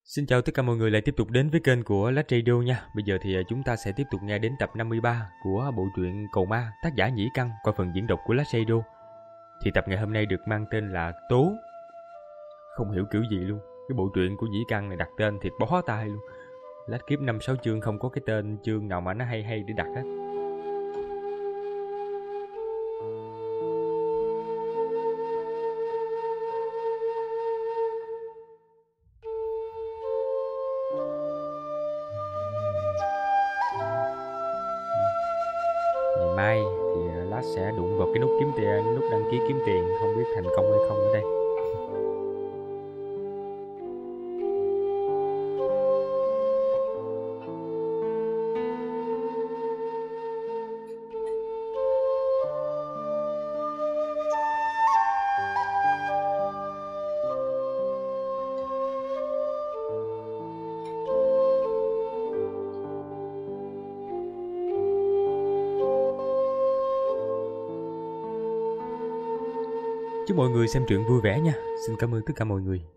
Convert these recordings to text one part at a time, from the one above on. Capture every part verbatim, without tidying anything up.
Xin chào tất cả mọi người lại tiếp tục đến với kênh của Lách Radio nha. Bây giờ thì chúng ta sẽ tiếp tục nghe đến tập năm mươi ba của bộ truyện Cầu Ma, tác giả Nhĩ Căn qua phần diễn đọc của Lách Radio. Thì tập ngày hôm nay được mang tên là Tố. Không hiểu kiểu gì luôn, cái bộ truyện của Nhĩ Căn này đặt tên thiệt bó tay luôn. Lách kiếp năm sáu chương không có cái tên chương nào mà nó hay hay để đặt hết. Ngày mai thì Lách sẽ đụng vào cái nút kiếm tiền, nút đăng ký kiếm tiền, không biết thành công hay không ở đây. Chúc mọi người xem truyện vui vẻ nha. Xin cảm ơn tất cả mọi người.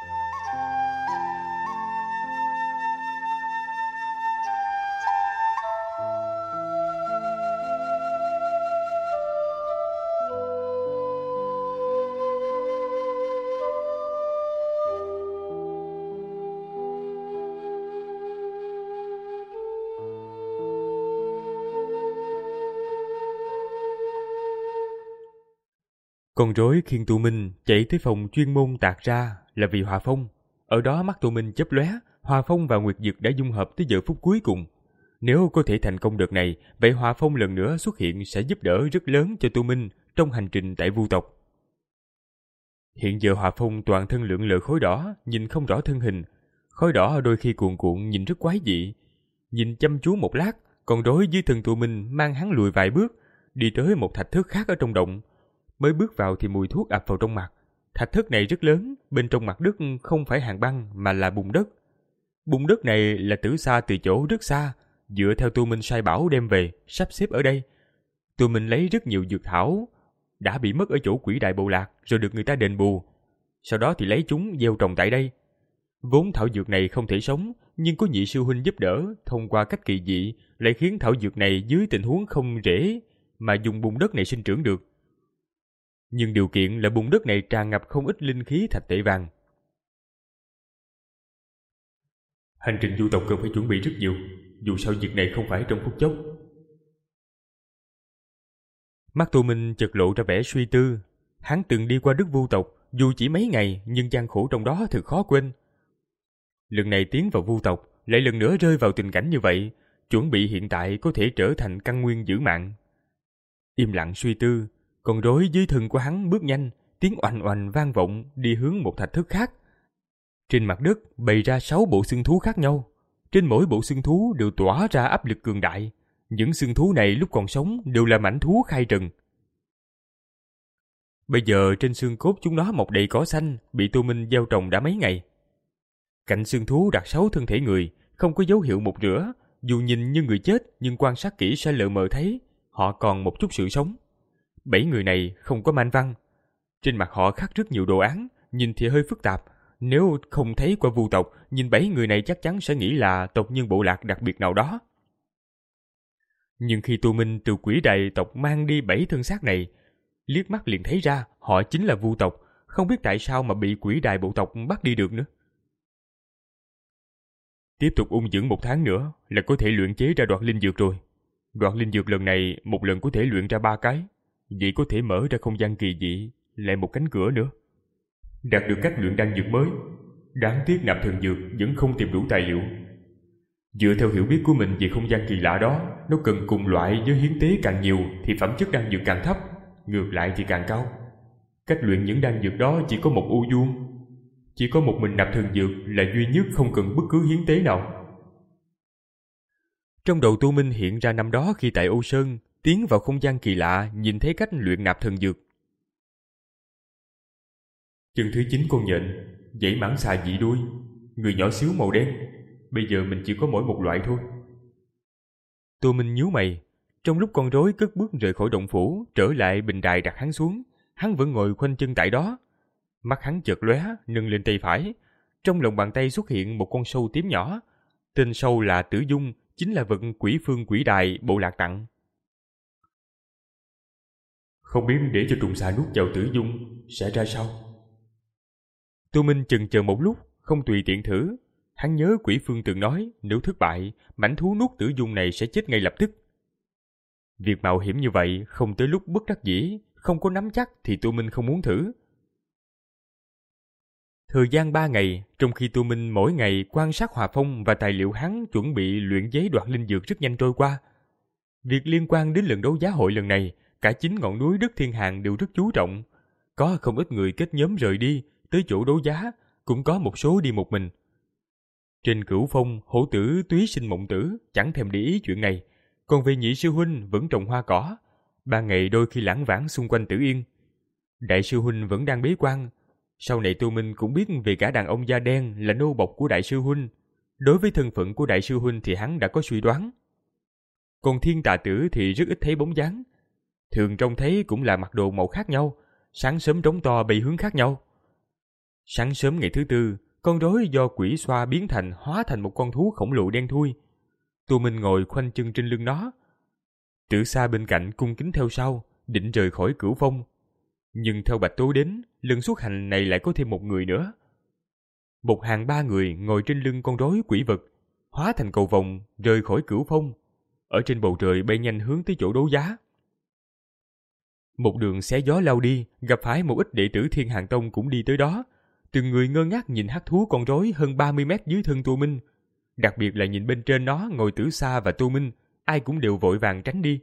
Con rối khiêng Tô Minh chạy tới phòng chuyên môn tạc ra là vì Hòa Phong. Ở đó mắt Tô Minh chớp lóe, Hòa Phong và Nguyệt Dực đã dung hợp tới giờ phút cuối cùng. Nếu có thể thành công đợt này, vậy Hòa Phong lần nữa xuất hiện sẽ giúp đỡ rất lớn cho Tô Minh trong hành trình tại Vu tộc. Hiện giờ Hòa Phong toàn thân lượn lờ khói đỏ, nhìn không rõ thân hình. Khói đỏ đôi khi cuồn cuộn nhìn rất quái dị. Nhìn chăm chú một lát, con rối dưới thân Tô Minh mang hắn lùi vài bước, đi tới một thạch thất khác ở trong động. Mới bước vào thì mùi thuốc ập vào trong mặt. Thạch thất này rất lớn, bên trong mặt đất không phải hàn băng mà là bùn đất. Bùn đất này là Tử Sa từ chỗ rất xa, dựa theo Tô Minh sai bảo đem về, sắp xếp ở đây. Tô Minh lấy rất nhiều dược thảo đã bị mất ở chỗ Quỷ Đại Bộ Lạc rồi được người ta đền bù. Sau đó thì lấy chúng gieo trồng tại đây. Vốn thảo dược này không thể sống, nhưng có nhị sư huynh giúp đỡ, thông qua cách kỳ dị lại khiến thảo dược này dưới tình huống không rễ mà dùng bùn đất này sinh trưởng được. Nhưng điều kiện là bùn đất này tràn ngập không ít linh khí thạch tệ vàng. Hành trình du tộc cần phải chuẩn bị rất nhiều, dù sao việc này không phải trong phút chốc. Mắt Tô Minh chợt lộ ra vẻ suy tư. Hắn từng đi qua đất Vu tộc, dù chỉ mấy ngày nhưng gian khổ trong đó thật khó quên. Lần này tiến vào Vu tộc, lại lần nữa rơi vào tình cảnh như vậy, chuẩn bị hiện tại có thể trở thành căn nguyên giữ mạng. Im lặng suy tư, con rối dưới thân của hắn bước nhanh, tiếng oành oành vang vọng đi hướng một thạch thất khác. Trên mặt đất bày ra sáu bộ xương thú khác nhau. Trên mỗi bộ xương thú đều tỏa ra áp lực cường đại. Những xương thú này lúc còn sống đều là mãnh thú khai trần. Bây giờ trên xương cốt chúng nó mọc đầy cỏ xanh, bị Tô Minh gieo trồng đã mấy ngày. Cạnh xương thú đặt sáu thân thể người, không có dấu hiệu mục rửa. Dù nhìn như người chết nhưng quan sát kỹ sẽ lờ mờ thấy họ còn một chút sự sống. Bảy người này không có man văn. Trên mặt họ khắc rất nhiều đồ án, nhìn thì hơi phức tạp. Nếu không thấy qua Vu tộc, nhìn bảy người này chắc chắn sẽ nghĩ là tộc nhân bộ lạc đặc biệt nào đó. Nhưng khi Tô Minh từ Quỷ Đại tộc mang đi bảy thân xác này, liếc mắt liền thấy ra họ chính là Vu tộc, không biết tại sao mà bị Quỷ Đại bộ tộc bắt đi được nữa. Tiếp tục ung dưỡng một tháng nữa là có thể luyện chế ra đoạt linh dược rồi. Đoạt linh dược lần này một lần có thể luyện ra ba cái. Vậy có thể mở ra không gian kỳ dị, lại một cánh cửa nữa. Đạt được cách luyện đan dược mới. Đáng tiếc nạp thần dược vẫn không tìm đủ tài liệu. Dựa theo hiểu biết của mình về không gian kỳ lạ đó, nó cần cùng loại với hiến tế càng nhiều thì phẩm chất đan dược càng thấp, ngược lại thì càng cao. Cách luyện những đan dược đó chỉ có một ưu duy. Chỉ có một mình nạp thần dược là duy nhất không cần bất cứ hiến tế nào. Trong đầu Tô Minh hiện ra năm đó khi tại Âu Sơn, tiến vào không gian kỳ lạ, nhìn thấy cách luyện nạp thần dược. Chân thứ chín con nhện, dãy mãng xà dị đuôi, người nhỏ xíu màu đen. Bây giờ mình chỉ có mỗi một loại thôi. Tô Minh nhíu mày. Trong lúc con rối cất bước rời khỏi động phủ, trở lại bình đài đặt hắn xuống, hắn vẫn ngồi khoanh chân tại đó. Mắt hắn chợt lóe, nâng lên tay phải. Trong lòng bàn tay xuất hiện một con sâu tím nhỏ. Tên sâu là Tử Dung, chính là vật quỷ phương quỷ đài bộ lạc tặng. Không biết để cho trùng xà nuốt vào Tử Dung sẽ ra sao? Tô Minh chần chờ một lúc, không tùy tiện thử. Hắn nhớ quỷ phương từng nói, nếu thất bại, mãnh thú nuốt Tử Dung này sẽ chết ngay lập tức. Việc mạo hiểm như vậy, không tới lúc bất đắc dĩ, không có nắm chắc thì Tô Minh không muốn thử. Thời gian ba ngày, trong khi Tô Minh mỗi ngày quan sát hòa phong và tài liệu hắn chuẩn bị luyện chế đoạt linh dược rất nhanh trôi qua. Việc liên quan đến lần đấu giá hội lần này, cả chín ngọn núi đất thiên hàng đều rất chú trọng. Có không ít người kết nhóm rời đi, tới chỗ đấu giá, cũng có một số đi một mình. Trên Cửu Phong, hổ tử túy sinh mộng tử chẳng thèm để ý chuyện này, còn về nhị sư huynh vẫn trồng hoa cỏ, ban ngày đôi khi lãng vãng xung quanh Tử Yên. Đại sư huynh vẫn đang bế quan. Sau này Tô Minh cũng biết về cả đàn ông da đen là nô bộc của đại sư huynh. Đối với thân phận của đại sư huynh thì hắn đã có suy đoán. Còn Thiên Tà Tử thì rất ít thấy bóng dáng. Thường trông thấy cũng là mặc đồ màu khác nhau, sáng sớm trống to bay hướng khác nhau. Sáng sớm ngày thứ tư, con rối do quỷ xoa biến thành hóa thành một con thú khổng lồ đen thui. Tô Minh ngồi khoanh chân trên lưng nó. Tử Sa bên cạnh cung kính theo sau, định rời khỏi Cửu Phong. Nhưng theo Bạch Tố đến, lần xuất hành này lại có thêm một người nữa. Một hàng ba người ngồi trên lưng con rối quỷ vật, hóa thành cầu vồng rời khỏi Cửu Phong, ở trên bầu trời bay nhanh hướng tới chỗ đấu giá. Một đường xé gió lao đi, gặp phải một ít đệ tử Thiên Hàng Tông cũng đi tới đó. Từng người ngơ ngác nhìn hắc thú con rối hơn ba mươi mét dưới thân Tô Minh. Đặc biệt là nhìn bên trên nó ngồi Tử Sa và Tô Minh, ai cũng đều vội vàng tránh đi.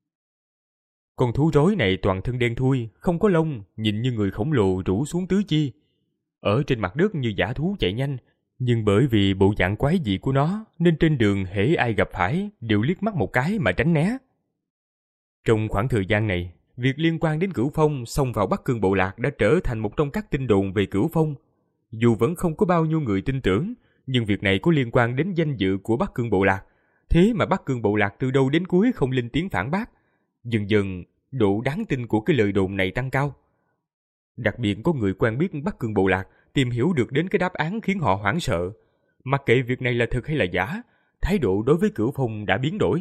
Con thú rối này toàn thân đen thui, không có lông, nhìn như người khổng lồ rũ xuống tứ chi. Ở trên mặt đất như dã thú chạy nhanh, nhưng bởi vì bộ dạng quái dị của nó, nên trên đường hễ ai gặp phải đều liếc mắt một cái mà tránh né. Trong khoảng thời gian này, việc liên quan đến Cửu Phong xông vào Bắc Cương bộ lạc đã trở thành một trong các tin đồn về Cửu Phong. Dù vẫn không có bao nhiêu người tin tưởng, nhưng việc này có liên quan đến danh dự của Bắc Cương bộ lạc. Thế mà Bắc Cương bộ lạc từ đầu đến cuối không lên tiếng phản bác. Dần dần, độ đáng tin của cái lời đồn này tăng cao. Đặc biệt có người quen biết Bắc Cương bộ lạc tìm hiểu được đến cái đáp án khiến họ hoảng sợ. Mặc kệ việc này là thật hay là giả, thái độ đối với Cửu Phong đã biến đổi.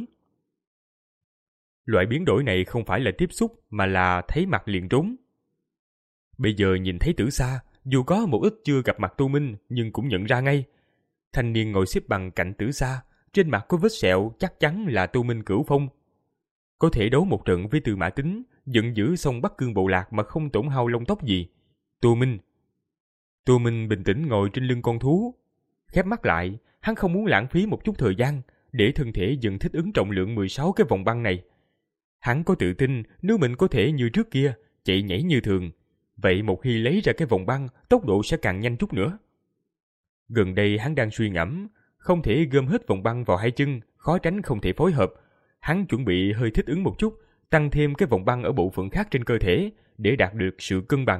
Loại biến đổi này không phải là tiếp xúc mà là thấy mặt liền trốn. Bây giờ nhìn thấy Tử Sa, dù có một ít chưa gặp mặt Tô Minh nhưng cũng nhận ra ngay. Thanh niên ngồi xếp bằng cạnh Tử Sa, trên mặt có vết sẹo chắc chắn là Tô Minh Cửu Phong. Có thể đấu một trận với Tư Mã Tính, giận dữ xong Bắc Cương bộ lạc mà không tổn hao lông tóc gì. Tô Minh. Tô Minh bình tĩnh ngồi trên lưng con thú. Khép mắt lại, hắn không muốn lãng phí một chút thời gian để thân thể dần thích ứng trọng lượng mười sáu cái vòng băng này. Hắn có tự tin nếu mình có thể như trước kia, chạy nhảy như thường. Vậy một khi lấy ra cái vòng băng, tốc độ sẽ càng nhanh chút nữa. Gần đây hắn đang suy ngẫm, không thể gom hết vòng băng vào hai chân, khó tránh không thể phối hợp. Hắn chuẩn bị hơi thích ứng một chút, tăng thêm cái vòng băng ở bộ phận khác trên cơ thể để đạt được sự cân bằng.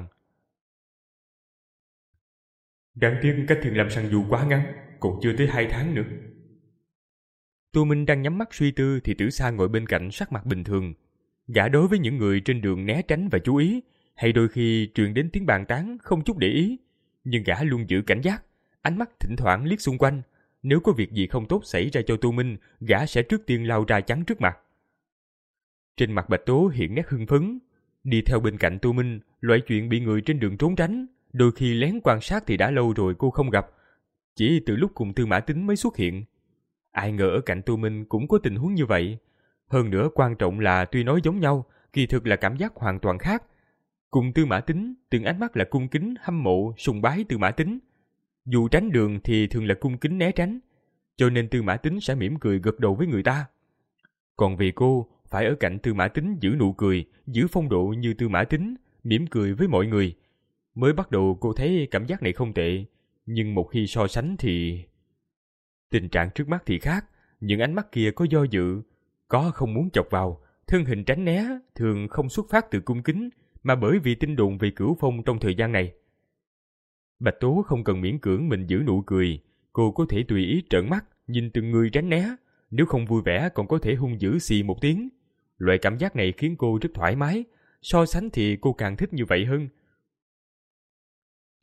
Đáng tiếc cách Thiền Lam săn dù quá ngắn, còn chưa tới hai tháng nữa. Tô Minh đang nhắm mắt suy tư thì Tử Sa ngồi bên cạnh sắc mặt bình thường. Gã đối với những người trên đường né tránh và chú ý, hay đôi khi truyền đến tiếng bàn tán không chút để ý, nhưng gã luôn giữ cảnh giác, ánh mắt thỉnh thoảng liếc xung quanh. Nếu có việc gì không tốt xảy ra cho Tô Minh, gã sẽ trước tiên lao ra chắn trước mặt. Trên mặt Bạch Tố hiện nét hưng phấn. Đi theo bên cạnh Tô Minh, loại chuyện bị người trên đường trốn tránh, đôi khi lén quan sát thì đã lâu rồi cô không gặp. Chỉ từ lúc cùng Tư Mã Tính mới xuất hiện. Ai ngờ ở cạnh Tô Minh cũng có tình huống như vậy. Hơn nữa quan trọng là tuy nói giống nhau, kỳ thực là cảm giác hoàn toàn khác. Cùng Tư Mã Tính, từng ánh mắt là cung kính, hâm mộ, sùng bái Tư Mã Tính. Dù tránh đường thì thường là cung kính né tránh, cho nên Tư Mã Tính sẽ mỉm cười gật đầu với người ta. Còn vì cô, phải ở cạnh Tư Mã Tính giữ nụ cười, giữ phong độ như Tư Mã Tính, mỉm cười với mọi người. Mới bắt đầu cô thấy cảm giác này không tệ, nhưng một khi so sánh thì... Tình trạng trước mắt thì khác, những ánh mắt kia có do dự, có không muốn chọc vào, thân hình tránh né thường không xuất phát từ cung kính, mà bởi vì tin đồn về Cửu Phong trong thời gian này. Bạch Tố không cần miễn cưỡng mình giữ nụ cười, cô có thể tùy ý trợn mắt, nhìn từng người tránh né, nếu không vui vẻ còn có thể hung dữ xì một tiếng. Loại cảm giác này khiến cô rất thoải mái, so sánh thì cô càng thích như vậy hơn.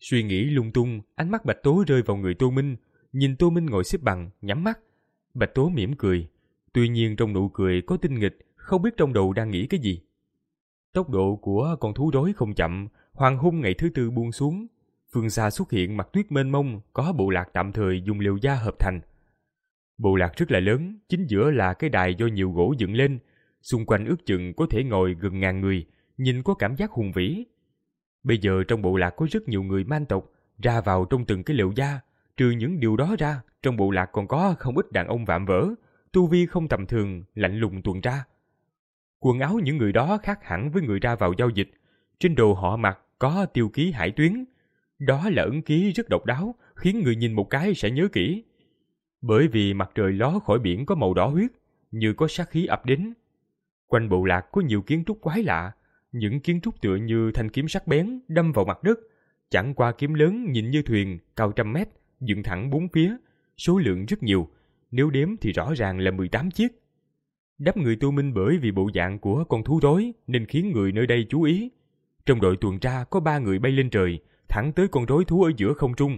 Suy nghĩ lung tung, ánh mắt Bạch Tố rơi vào người Tô Minh, nhìn Tô Minh ngồi xếp bằng, nhắm mắt. Bạch Tố mỉm cười, tuy nhiên trong nụ cười có tinh nghịch, không biết trong đầu đang nghĩ cái gì. Tốc độ của con thú rối không chậm, hoàng hôn ngày thứ tư buông xuống. Phương xa xuất hiện mặt tuyết mênh mông, có bộ lạc tạm thời dùng lều da hợp thành. Bộ lạc rất là lớn, chính giữa là cái đài do nhiều gỗ dựng lên, xung quanh ước chừng có thể ngồi gần ngàn người, nhìn có cảm giác hùng vĩ. Bây giờ trong bộ lạc có rất nhiều người man tộc, ra vào trong từng cái lều da. Trừ những điều đó ra, trong bộ lạc còn có không ít đàn ông vạm vỡ, tu vi không tầm thường, lạnh lùng tuần tra. Quần áo những người đó khác hẳn với người ra vào giao dịch. Trên đồ họ mặc có tiêu ký hải tuyến. Đó là ấn ký rất độc đáo, khiến người nhìn một cái sẽ nhớ kỹ. Bởi vì mặt trời ló khỏi biển có màu đỏ huyết, như có sát khí ập đến. Quanh bộ lạc có nhiều kiến trúc quái lạ, những kiến trúc tựa như thanh kiếm sắc bén đâm vào mặt đất. Chẳng qua kiếm lớn nhìn như thuyền, cao trăm mét, dựng thẳng bốn phía, số lượng rất nhiều, nếu đếm thì rõ ràng là mười tám chiếc. Đám người Tô Minh bởi vì bộ dạng của con thú rối nên khiến người nơi đây chú ý. Trong đội tuần tra có ba người bay lên trời, thẳng tới con rối thú ở giữa không trung.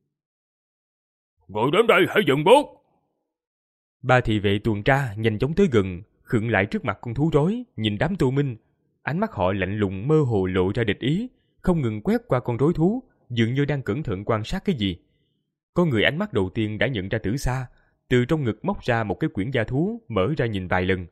Người đến đây hãy dừng bước. Ba thị vệ tuần tra nhanh chóng tới gần, khựng lại trước mặt con thú rối, nhìn đám Tô Minh. Ánh mắt họ lạnh lùng mơ hồ lộ ra địch ý, không ngừng quét qua con rối thú, dường như đang cẩn thận quan sát cái gì. Có người ánh mắt đầu tiên đã nhận ra Tử Sa, từ trong ngực móc ra một cái quyển gia thú, mở ra nhìn vài lần.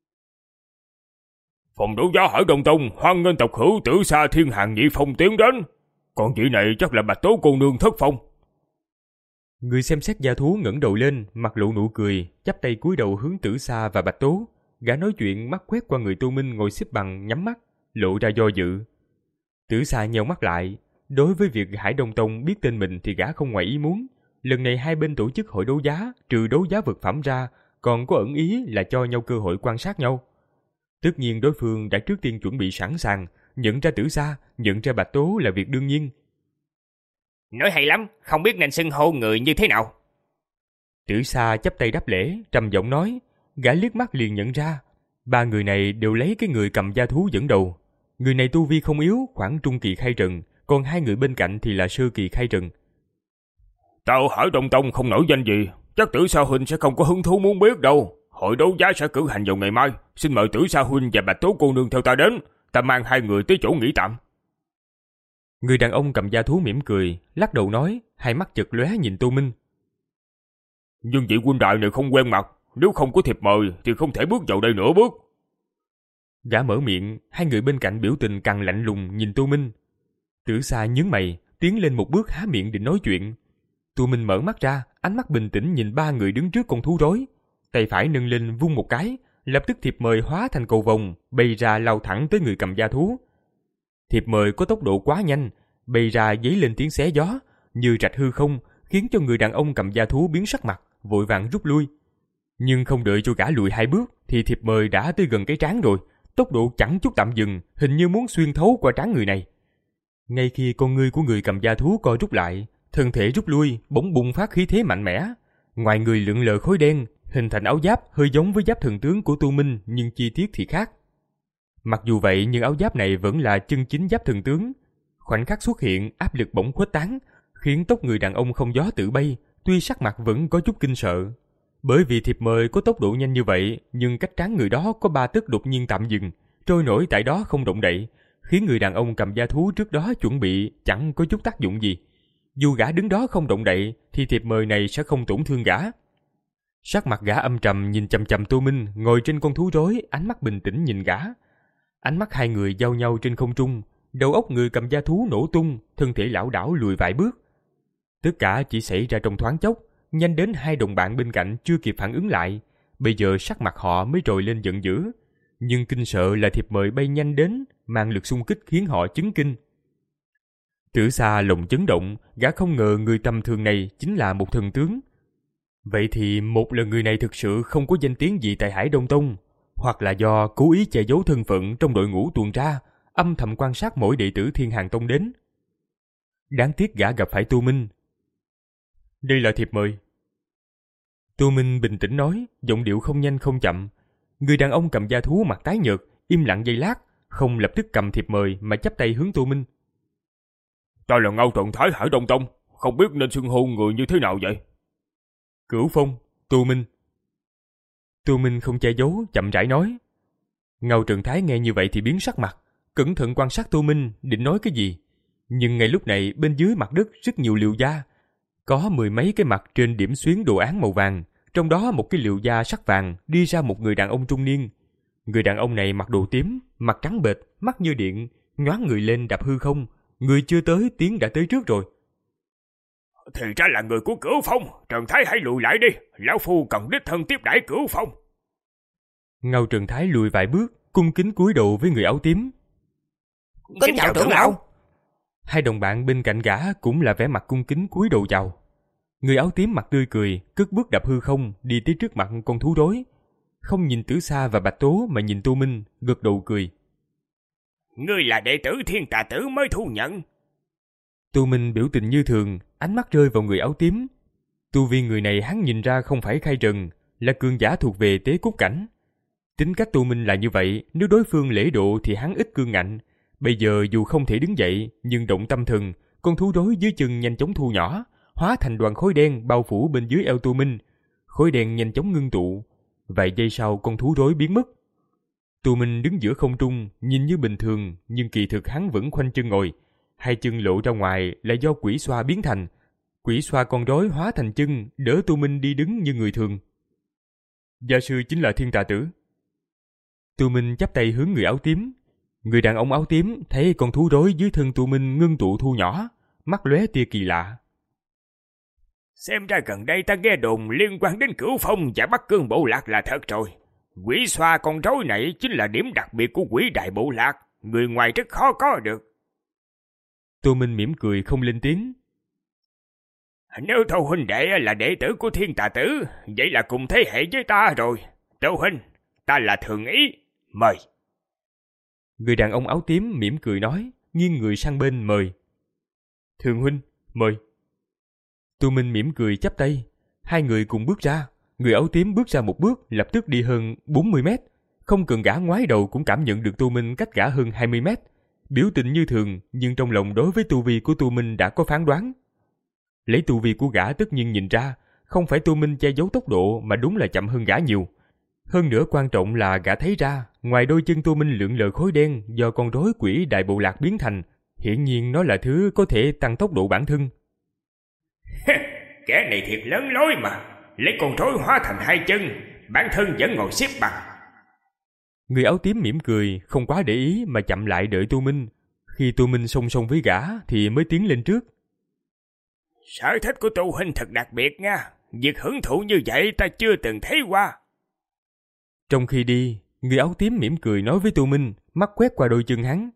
Phòng đấu giá Hải Đông Tông hoan nghênh tộc hữu Tử Sa Thiên Hàng Nhị Phong tiến đến. Còn vị này chắc là Bạch Tố cô nương thất phong. Người xem xét gia thú ngẩng đầu lên, mặt lộ nụ cười, chắp tay cúi đầu hướng Tử Sa và Bạch Tố. Gã nói chuyện mắt quét qua người Tô Minh ngồi xếp bằng nhắm mắt, lộ ra do dự. Tử Sa nheo mắt lại. Đối với việc Hải Đông Tông biết tên mình thì gã không ngoài ý muốn. Lần này hai bên tổ chức hội đấu giá, trừ đấu giá vật phẩm ra, còn có ẩn ý là cho nhau cơ hội quan sát nhau. Tất nhiên đối phương đã trước tiên chuẩn bị sẵn sàng, nhận ra Tử Sa, nhận ra Bạch Tố là việc đương nhiên. Nói hay lắm, không biết nên xưng hô người như thế nào. Tử Sa chắp tay đáp lễ, trầm giọng nói. Gã liếc mắt liền nhận ra, ba người này đều lấy cái người cầm gia thú dẫn đầu. Người này tu vi không yếu, khoảng trung kỳ khai trần, còn hai người bên cạnh thì là sơ kỳ khai trần. Tao Hải Đông Tông không nổi danh gì, chắc Tử Sa huynh sẽ không có hứng thú muốn biết đâu. Hội đấu giá sẽ cử hành vào ngày mai, xin mời Tử Sa huynh và Bạch Tố cô nương theo ta đến, ta mang hai người tới chỗ nghỉ tạm. Người đàn ông cầm gia thú mỉm cười, lắc đầu nói, hai mắt chật lóe nhìn Tô Minh. Nhưng vị huynh đại này không quen mặt, nếu không có thiệp mời thì không thể bước vào đây nửa bước. Gã mở miệng, hai người bên cạnh biểu tình càng lạnh lùng nhìn Tô Minh. Tử Sa nhướng mày, tiến lên một bước há miệng định nói chuyện. Tô Minh mở mắt ra, ánh mắt bình tĩnh nhìn ba người đứng trước con thú rối. Tay phải nâng lên vung một cái, lập tức thiệp mời hóa thành cầu vồng, bay ra lao thẳng tới người cầm gia thú. Thiệp mời có tốc độ quá nhanh, bay ra giấy lên tiếng xé gió, như rạch hư không, khiến cho người đàn ông cầm gia thú biến sắc mặt, vội vàng rút lui. Nhưng không đợi cho gã lùi hai bước, thì thiệp mời đã tới gần cái trán rồi, tốc độ chẳng chút tạm dừng, hình như muốn xuyên thấu qua trán người này. Ngay khi con ngươi của người cầm gia thú co rút lại, thân thể rút lui, bỗng bùng phát khí thế mạnh mẽ. Ngoài người lượn lờ khói đen, hình thành áo giáp hơi giống với giáp thần tướng của Tô Minh, nhưng chi tiết thì khác. Mặc dù vậy nhưng áo giáp này vẫn là chân chính giáp thần tướng. Khoảnh khắc xuất hiện, áp lực bỗng khuếch tán, khiến tóc người đàn ông không gió tự bay, tuy sắc mặt vẫn có chút kinh sợ. Bởi vì thiệp mời có tốc độ nhanh như vậy, nhưng cách trán người đó có ba tấc đột nhiên tạm dừng, trôi nổi tại đó không động đậy, khiến người đàn ông cầm gia thú trước đó chuẩn bị chẳng có chút tác dụng gì. Dù gã đứng đó không động đậy, thì thiệp mời này sẽ không tổn thương gã. Sắc mặt gã âm trầm nhìn chằm chằm Tô Minh ngồi trên con thú rối, ánh mắt bình tĩnh nhìn gã. Ánh mắt hai người giao nhau trên không trung, đầu óc người cầm gia thú nổ tung, thân thể lảo đảo lùi vài bước. Tất cả chỉ xảy ra trong thoáng chốc, nhanh đến hai đồng bạn bên cạnh chưa kịp phản ứng lại. Bây giờ sắc mặt họ mới trồi lên giận dữ, nhưng kinh sợ là thiệp mời bay nhanh đến, mang lực xung kích khiến họ chấn kinh. Tử Sa lòng chấn động, gã không ngờ người tầm thường này chính là một thần tướng. Vậy thì một là người này thực sự không có danh tiếng gì tại Hải Đông Tông, hoặc là do cố ý che giấu thân phận trong đội ngũ tuần tra, âm thầm quan sát mỗi đệ tử Thiên Hàng Tông đến. Đáng tiếc gã gặp phải Tô Minh. Đây là thiệp mời. Tô Minh bình tĩnh nói, giọng điệu không nhanh không chậm. Người đàn ông cầm gia thú mặt tái nhợt, im lặng giây lát, không lập tức cầm thiệp mời mà chắp tay hướng Tô Minh. Ta là Ngao Trần Thái Hải Đông Tông, không biết nên xưng hô người như thế nào vậy? Cửu Phong, Tô Minh. Tô Minh không che giấu, chậm rãi nói. Ngao Trần Thái nghe như vậy thì biến sắc mặt, cẩn thận quan sát Tô Minh định nói cái gì. Nhưng ngay lúc này bên dưới mặt đất rất nhiều liều da. Có mười mấy cái mặt trên điểm xuyến đồ án màu vàng, trong đó một cái liều da sắc vàng đi ra một người đàn ông trung niên. Người đàn ông này mặc đồ tím, mặt trắng bệch, mắt như điện, nhoáng người lên đạp hư không. Người chưa tới tiếng đã tới trước rồi. Thì ra là người của Cửu Phong, Trần Thái hãy lùi lại đi, lão phu cần đích thân tiếp đãi Cửu Phong. Ngao Trần Thái lùi vài bước, cung kính cúi đầu với người áo tím. Kính chào trưởng lão. Hai đồng bạn bên cạnh gã cũng là vẻ mặt cung kính cúi đầu chào. Người áo tím mặt tươi cười, cất bước đạp hư không đi tới trước mặt con thú rối, không nhìn Tử Sa và Bạch Tố mà nhìn Tô Minh, gật đầu cười. Ngươi là đệ tử Thiên Tà Tử mới thu nhận. Tô Minh biểu tình như thường, ánh mắt rơi vào người áo tím. Tu vi người này hắn nhìn ra không phải khai trần, là cường giả thuộc về tế cốt cảnh. Tính cách Tô Minh là như vậy, nếu đối phương lễ độ thì hắn ít cương ngạnh. Bây giờ dù không thể đứng dậy, nhưng động tâm thần, con thú rối dưới chân nhanh chóng thu nhỏ, hóa thành đoàn khói đen bao phủ bên dưới eo Tô Minh. Khói đen nhanh chóng ngưng tụ. Vài giây sau con thú rối biến mất. Tô Minh đứng giữa không trung, nhìn như bình thường, nhưng kỳ thực hắn vẫn khoanh chân ngồi. Hai chân lộ ra ngoài là do quỷ xoa biến thành. Quỷ xoa con rối hóa thành chân, đỡ Tô Minh đi đứng như người thường. Gia sư chính là Thiên Tà Tử. Tô Minh chắp tay hướng người áo tím. Người đàn ông áo tím thấy con thú rối dưới thân Tô Minh ngưng tụ thu nhỏ, mắt lóe tia kỳ lạ. Xem ra gần đây ta nghe đồn liên quan đến Cửu Phong và Bắc Cương Bộ Lạc là thật rồi. Quỷ xoa con rối này chính là điểm đặc biệt của quỷ đại bộ lạc, người ngoài rất khó có được. Tô Minh mỉm cười không lên tiếng. Nếu Tô huynh đệ là đệ tử của Thiên Tà Tử, vậy là cùng thế hệ với ta rồi. Tô huynh, ta là Thường Ý, mời. Người đàn ông áo tím mỉm cười nói, nghiêng người sang bên mời. Thường huynh, mời. Tô Minh mỉm cười chắp tay, hai người cùng bước ra. Người áo tím bước ra một bước, lập tức đi hơn bốn mươi mét. Không cần gã ngoái đầu cũng cảm nhận được Tô Minh cách gã hơn hai mươi mét. Biểu tình như thường, nhưng trong lòng đối với tu vi của Tô Minh đã có phán đoán. Lấy tu vi của gã tất nhiên nhìn ra, không phải Tô Minh che giấu tốc độ mà đúng là chậm hơn gã nhiều. Hơn nữa quan trọng là gã thấy ra, ngoài đôi chân Tô Minh lượn lờ khối đen do con rối quỷ đại bộ lạc biến thành, hiển nhiên nó là thứ có thể tăng tốc độ bản thân. Kẻ này thiệt lớn lối mà, lấy con rối hóa thành hai chân, bản thân vẫn ngồi xếp bằng. Người áo tím mỉm cười, không quá để ý mà chậm lại đợi Tô Minh. Khi Tô Minh song song với gã thì mới tiến lên trước. Sở thích của Tô huynh thật đặc biệt nha, việc hưởng thụ như vậy ta chưa từng thấy qua. Trong khi đi, người áo tím mỉm cười nói với Tô Minh, mắt quét qua đôi chân hắn.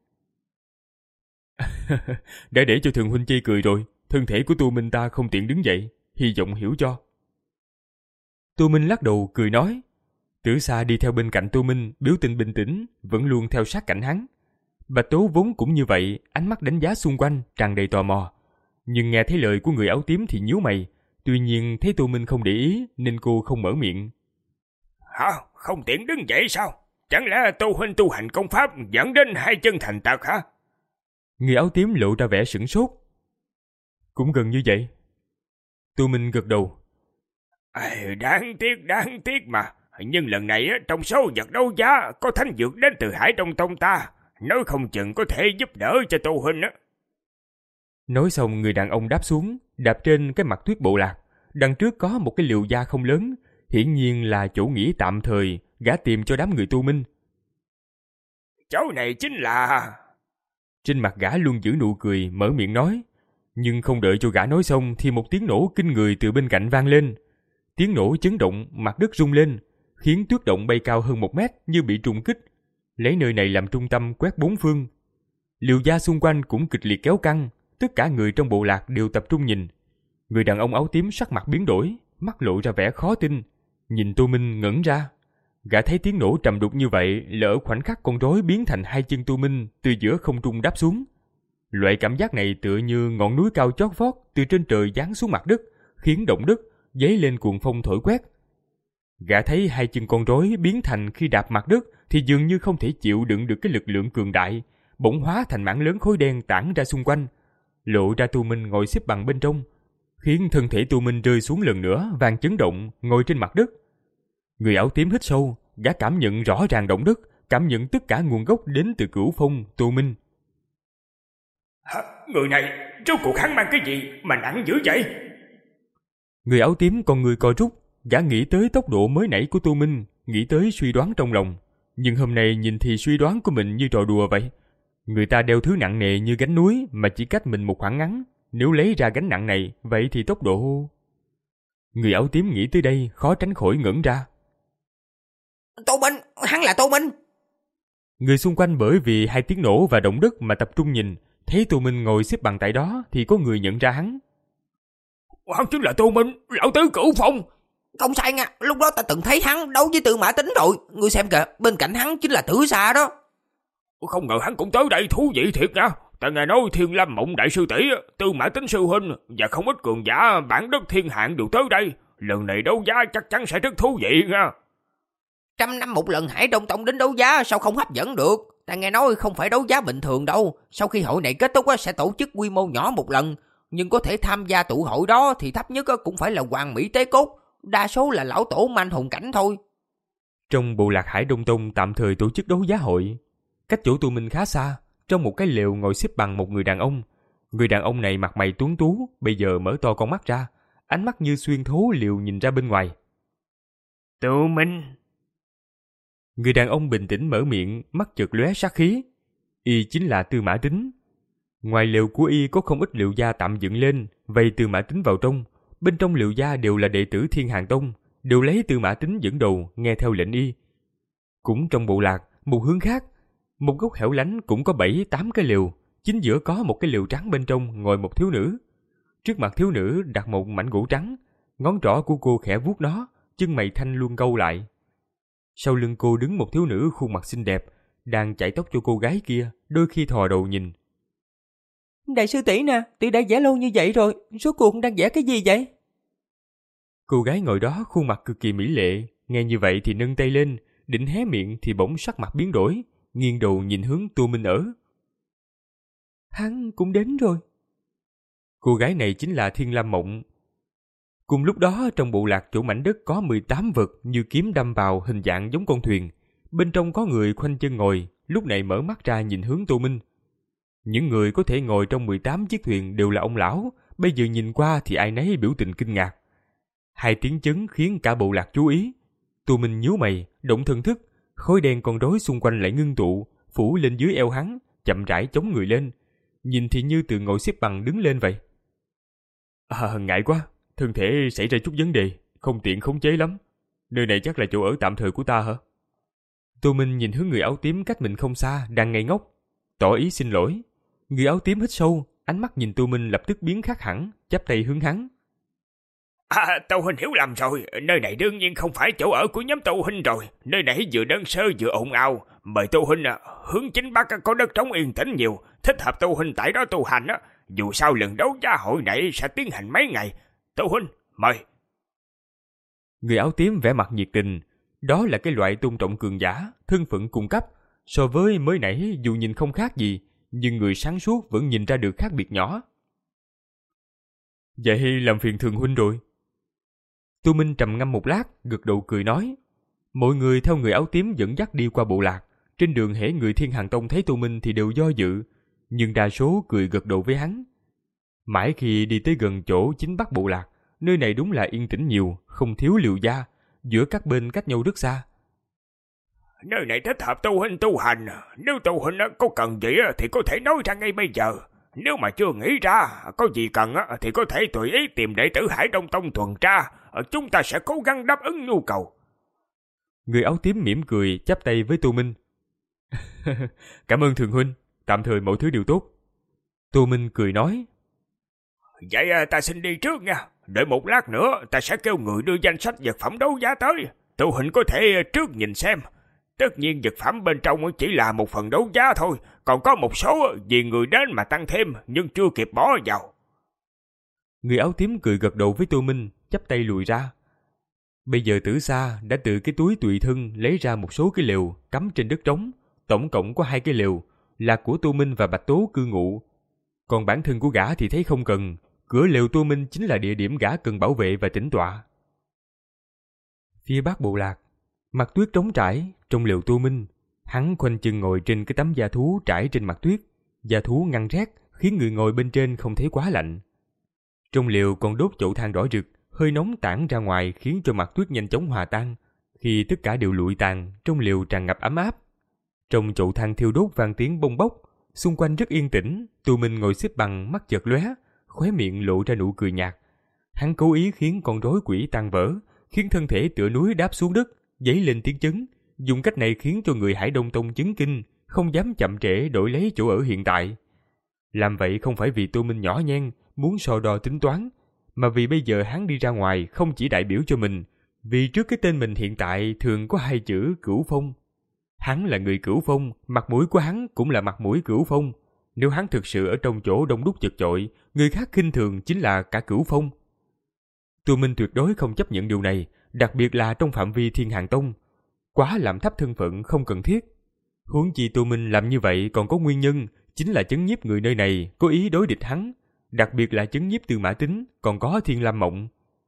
Đã để cho Thường huynh chê cười rồi, thân thể của Tô Minh ta không tiện đứng dậy, hy vọng hiểu cho. Tô Minh lắc đầu cười nói. Tử Sa đi theo bên cạnh Tô Minh, biểu tình bình tĩnh, vẫn luôn theo sát cạnh hắn. Bạch Tố vốn cũng như vậy, ánh mắt đánh giá xung quanh, tràn đầy tò mò. Nhưng nghe thấy lời của người áo tím thì nhíu mày. Tuy nhiên thấy Tô Minh không để ý, nên cô không mở miệng. Hả? Không tiện đứng dậy sao? Chẳng lẽ Tô huynh tu hành công pháp dẫn đến hai chân thành tật hả? Người áo tím lộ ra vẻ sửng sốt. Cũng gần như vậy. Tô Minh gật đầu. À, đáng tiếc, đáng tiếc mà. Nhưng lần này trong số vật đấu giá có thánh dược đến từ Hải Đông Tông ta, nói không chừng có thể giúp đỡ cho Tô huynh á. Nói xong người đàn ông đáp xuống, đạp trên cái mặt tuyết bộ lạc. Đằng trước có một cái liều da không lớn, hiển nhiên là chỗ nghỉ tạm thời gã tìm cho đám người Tô Minh. Chỗ này chính là... Trên mặt gã luôn giữ nụ cười, mở miệng nói. Nhưng không đợi cho gã nói xong thì một tiếng nổ kinh người từ bên cạnh vang lên. Tiếng nổ chấn động, mặt đất rung lên, khiến tuyết động bay cao hơn một mét như bị trùng kích, lấy nơi này làm trung tâm quét bốn phương. Liều da xung quanh cũng kịch liệt kéo căng, tất cả người trong bộ lạc đều tập trung nhìn. Người đàn ông áo tím sắc mặt biến đổi, mắt lộ ra vẻ khó tin, nhìn Tô Minh ngẩn ra. Gã thấy tiếng nổ trầm đục như vậy là ở khoảnh khắc con rối biến thành hai chân Tô Minh từ giữa không trung đáp xuống. Loại cảm giác này tựa như ngọn núi cao chót vót từ trên trời giáng xuống mặt đất, khiến động đất dấy lên cuồng phong thổi quét. Gã thấy hai chân con rối biến thành khi đạp mặt đất thì dường như không thể chịu đựng được cái lực lượng cường đại, bỗng hóa thành mảng lớn khối đen tản ra xung quanh. lộ ra Tô Minh ngồi xếp bằng bên trong, khiến thân thể Tô Minh rơi xuống lần nữa, vang chấn động, ngồi trên mặt đất. Người áo tím hít sâu, gã cảm nhận rõ ràng động đất, cảm nhận tất cả nguồn gốc đến từ Cửu Phong, Tô Minh. Hả? Người này, rốt cuộc hắn mang cái gì mà nặng dữ vậy? Người áo tím con người co rút, gã nghĩ tới tốc độ mới nãy của Tô Minh, nghĩ tới suy đoán trong lòng. Nhưng hôm nay nhìn thì suy đoán của mình như trò đùa vậy. Người ta đeo thứ nặng nề như gánh núi mà chỉ cách mình một khoảng ngắn. Nếu lấy ra gánh nặng này, vậy thì tốc độ... Người áo tím nghĩ tới đây, khó tránh khỏi ngẩn ra. Tô Minh, hắn là Tô Minh. Người xung quanh bởi vì hai tiếng nổ và động đất mà tập trung nhìn, thấy Tô Minh ngồi xếp bằng tại đó thì có người nhận ra hắn. Hắn chính là Tô Minh, lão tứ Cửu Phong. Không sai nha, lúc đó ta từng thấy hắn đấu với Tư Mã Tính rồi. Ngươi xem kìa, bên cạnh hắn chính là Tử Sa đó. Không ngờ hắn cũng tới đây, thú vị thiệt nha. Ta nghe nói Thiên Lâm Mộng đại sư tỷ, Tư Mã Tính sư huynh và không ít cường giả bản đất thiên hạng đều tới đây. Lần này đấu giá chắc chắn sẽ rất thú vị nha. Trăm năm một lần Hải Đông Tông đến đấu giá sao không hấp dẫn được. Ta nghe nói không phải đấu giá bình thường đâu. Sau khi hội này kết thúc sẽ tổ chức quy mô nhỏ một lần. Nhưng có thể tham gia tụ hội đó thì thấp nhất cũng phải là Hoàng Mỹ Tế Cốt. Đa số là lão tổ manh hùng cảnh thôi. Trong bộ lạc Hải Đông Tông tạm thời tổ chức đấu giá hội. Cách chỗ Tô Minh khá xa, trong một cái lều ngồi xếp bằng một người đàn ông. Người đàn ông này mặt mày tuấn tú, bây giờ mở to con mắt ra, ánh mắt như xuyên thấu liều nhìn ra bên ngoài. Tô Minh. Người đàn ông bình tĩnh mở miệng, mắt chợt lóe sát khí. Y chính là Tư Mã Tính. Ngoài lều của y có không ít liệu gia tạm dựng lên, vây Tư Mã Tính vào trong. Bên trong liệu gia đều là đệ tử Thiên Hàn Tông, đều lấy Tư Mã Tính dẫn đầu, nghe theo lệnh y. Cũng trong bộ lạc, một hướng khác, một góc hẻo lánh cũng có bảy tám cái lều, chính giữa có một cái lều trắng, bên trong ngồi một thiếu nữ. Trước mặt thiếu nữ đặt một mảnh gỗ trắng, ngón trỏ của cô khẽ vuốt nó, chân mày thanh luôn cau lại. Sau lưng cô đứng một thiếu nữ khuôn mặt xinh đẹp, đang chải tóc cho cô gái kia, đôi khi thò đầu nhìn. Đại sư tỷ nè, tỷ đã vẽ lâu như vậy rồi, rốt cuộc đang vẽ cái gì vậy? Cô gái ngồi đó khuôn mặt cực kỳ mỹ lệ, nghe như vậy thì nâng tay lên, định hé miệng thì bỗng sắc mặt biến đổi, nghiêng đầu nhìn hướng Tô Minh ở. Hắn cũng đến rồi. Cô gái này chính là Thiên Lam Mộng. Cùng lúc đó trong bộ lạc chỗ mảnh đất có mười tám vật như kiếm đâm vào, hình dạng giống con thuyền. Bên trong có người khoanh chân ngồi, lúc này mở mắt ra nhìn hướng Tô Minh. Những người có thể ngồi trong mười tám chiếc thuyền đều là ông lão, bây giờ nhìn qua thì ai nấy biểu tình kinh ngạc. Hai tiếng chấn khiến cả bộ lạc chú ý. Tô Minh nhíu mày, động thần thức, khói đen con rối xung quanh lại ngưng tụ, phủ lên dưới eo hắn, chậm rãi chống người lên. Nhìn thì như từ ngồi xếp bằng đứng lên vậy. À, ngại quá, thân thể xảy ra chút vấn đề, không tiện khống chế lắm. Nơi này chắc là chỗ ở tạm thời của ta hả? Tô Minh nhìn hướng người áo tím cách mình không xa, đang ngây ngốc, tỏ ý xin lỗi. Người áo tím hít sâu, ánh mắt nhìn Tô Minh lập tức biến khác hẳn, chắp tay hướng hắn. À, Tô Huynh hiểu lầm rồi, nơi này đương nhiên không phải chỗ ở của nhóm Tô Huynh rồi. Nơi này vừa đơn sơ vừa ồn ào. Mời Tô Huynh à, hướng chính bắc có đất trống yên tĩnh nhiều, thích hợp Tô Huynh tại đó tu hành á. Dù sao lần đấu giá hội này sẽ tiến hành mấy ngày. Tô Huynh, mời. Người áo tím vẻ mặt nhiệt tình, đó là cái loại tôn trọng cường giả, thân phận cung cấp. So với mới nãy dù nhìn không khác gì, nhưng người sáng suốt vẫn nhìn ra được khác biệt nhỏ. Vậy làm phiền Thường Huynh rồi. Tô Minh trầm ngâm một lát, gật đầu cười nói. Mọi người theo người áo tím dẫn dắt đi qua bộ lạc. Trên đường hễ người Thiên Hàn Tông thấy Tô Minh thì đều do dự, nhưng đa số cười gật đầu với hắn. Mãi khi đi tới gần chỗ chính bắc bộ lạc, nơi này đúng là yên tĩnh nhiều, không thiếu liệu gia, giữa các bên cách nhau rất xa. Nơi này thích hợp Tô Huynh tu hành, nếu Tô Huynh có cần gì thì có thể nói ra ngay bây giờ. Nếu mà chưa nghĩ ra, có gì cần thì có thể tùy ý tìm đệ tử Hải Đông Tông tuần tra, chúng ta sẽ cố gắng đáp ứng nhu cầu. Người áo tím mỉm cười, chắp tay với Tô Minh. Cảm ơn Thường Huynh, tạm thời mọi thứ đều tốt. Tô Minh cười nói. Vậy ta xin đi trước nha, đợi một lát nữa ta sẽ kêu người đưa danh sách vật phẩm đấu giá tới. Tô Huynh có thể trước nhìn xem. Tất nhiên vật phẩm bên trong chỉ là một phần đấu giá thôi, còn có một số vì người đến mà tăng thêm nhưng chưa kịp bỏ vào. Người áo tím cười gật đầu với Tô Minh, chắp tay lùi ra. Bây giờ Tử Sa đã từ cái túi tùy thân lấy ra một số cái lều cắm trên đất trống, tổng cộng có hai cái lều, là của Tô Minh và Bạch Tố cư ngụ. Còn bản thân của gã thì thấy không cần, cửa lều Tô Minh chính là địa điểm gã cần bảo vệ và tĩnh tọa. Phía bắc bộ lạc, mặt tuyết trống trải, trong lều Tô Minh, hắn khoanh chân ngồi trên cái tấm da thú trải trên mặt tuyết. Da thú ngăn rét, khiến người ngồi bên trên không thấy quá lạnh. Trong lều còn đốt chậu than đỏ rực, hơi nóng tản ra ngoài khiến cho mặt tuyết nhanh chóng hòa tan. Khi tất cả đều lụi tàn, trong lều tràn ngập ấm áp. Trong chậu than thiêu đốt vang tiếng bông bốc, xung quanh rất yên tĩnh. Tô Minh ngồi xếp bằng, mắt chợt lóe, khóe miệng lộ ra nụ cười nhạt. Hắn cố ý khiến con rối quỷ tan vỡ, khiến thân thể tựa núi đáp xuống đất, dấy lên tiếng chấn. Dùng cách này khiến cho người Hải Đông Tông chấn kinh, không dám chậm trễ đổi lấy chỗ ở hiện tại. Làm vậy không phải vì Tô Minh nhỏ nhen, muốn so đo tính toán, mà vì bây giờ hắn đi ra ngoài không chỉ đại biểu cho mình, vì trước cái tên mình hiện tại thường có hai chữ Cửu Phong. Hắn là người Cửu Phong, mặt mũi của hắn cũng là mặt mũi Cửu Phong. Nếu hắn thực sự ở trong chỗ đông đúc chật chội, người khác khinh thường chính là cả Cửu Phong. Tô Minh tuyệt đối không chấp nhận điều này, đặc biệt là trong phạm vi Thiên Hàng Tông. Quá làm thấp thân phận không cần thiết. Huống chi Tô Minh làm như vậy còn có nguyên nhân, chính là chấn nhiếp người nơi này có ý đối địch hắn, đặc biệt là chấn nhiếp Tư Mã Tín, còn có Thiên Lam Mộng.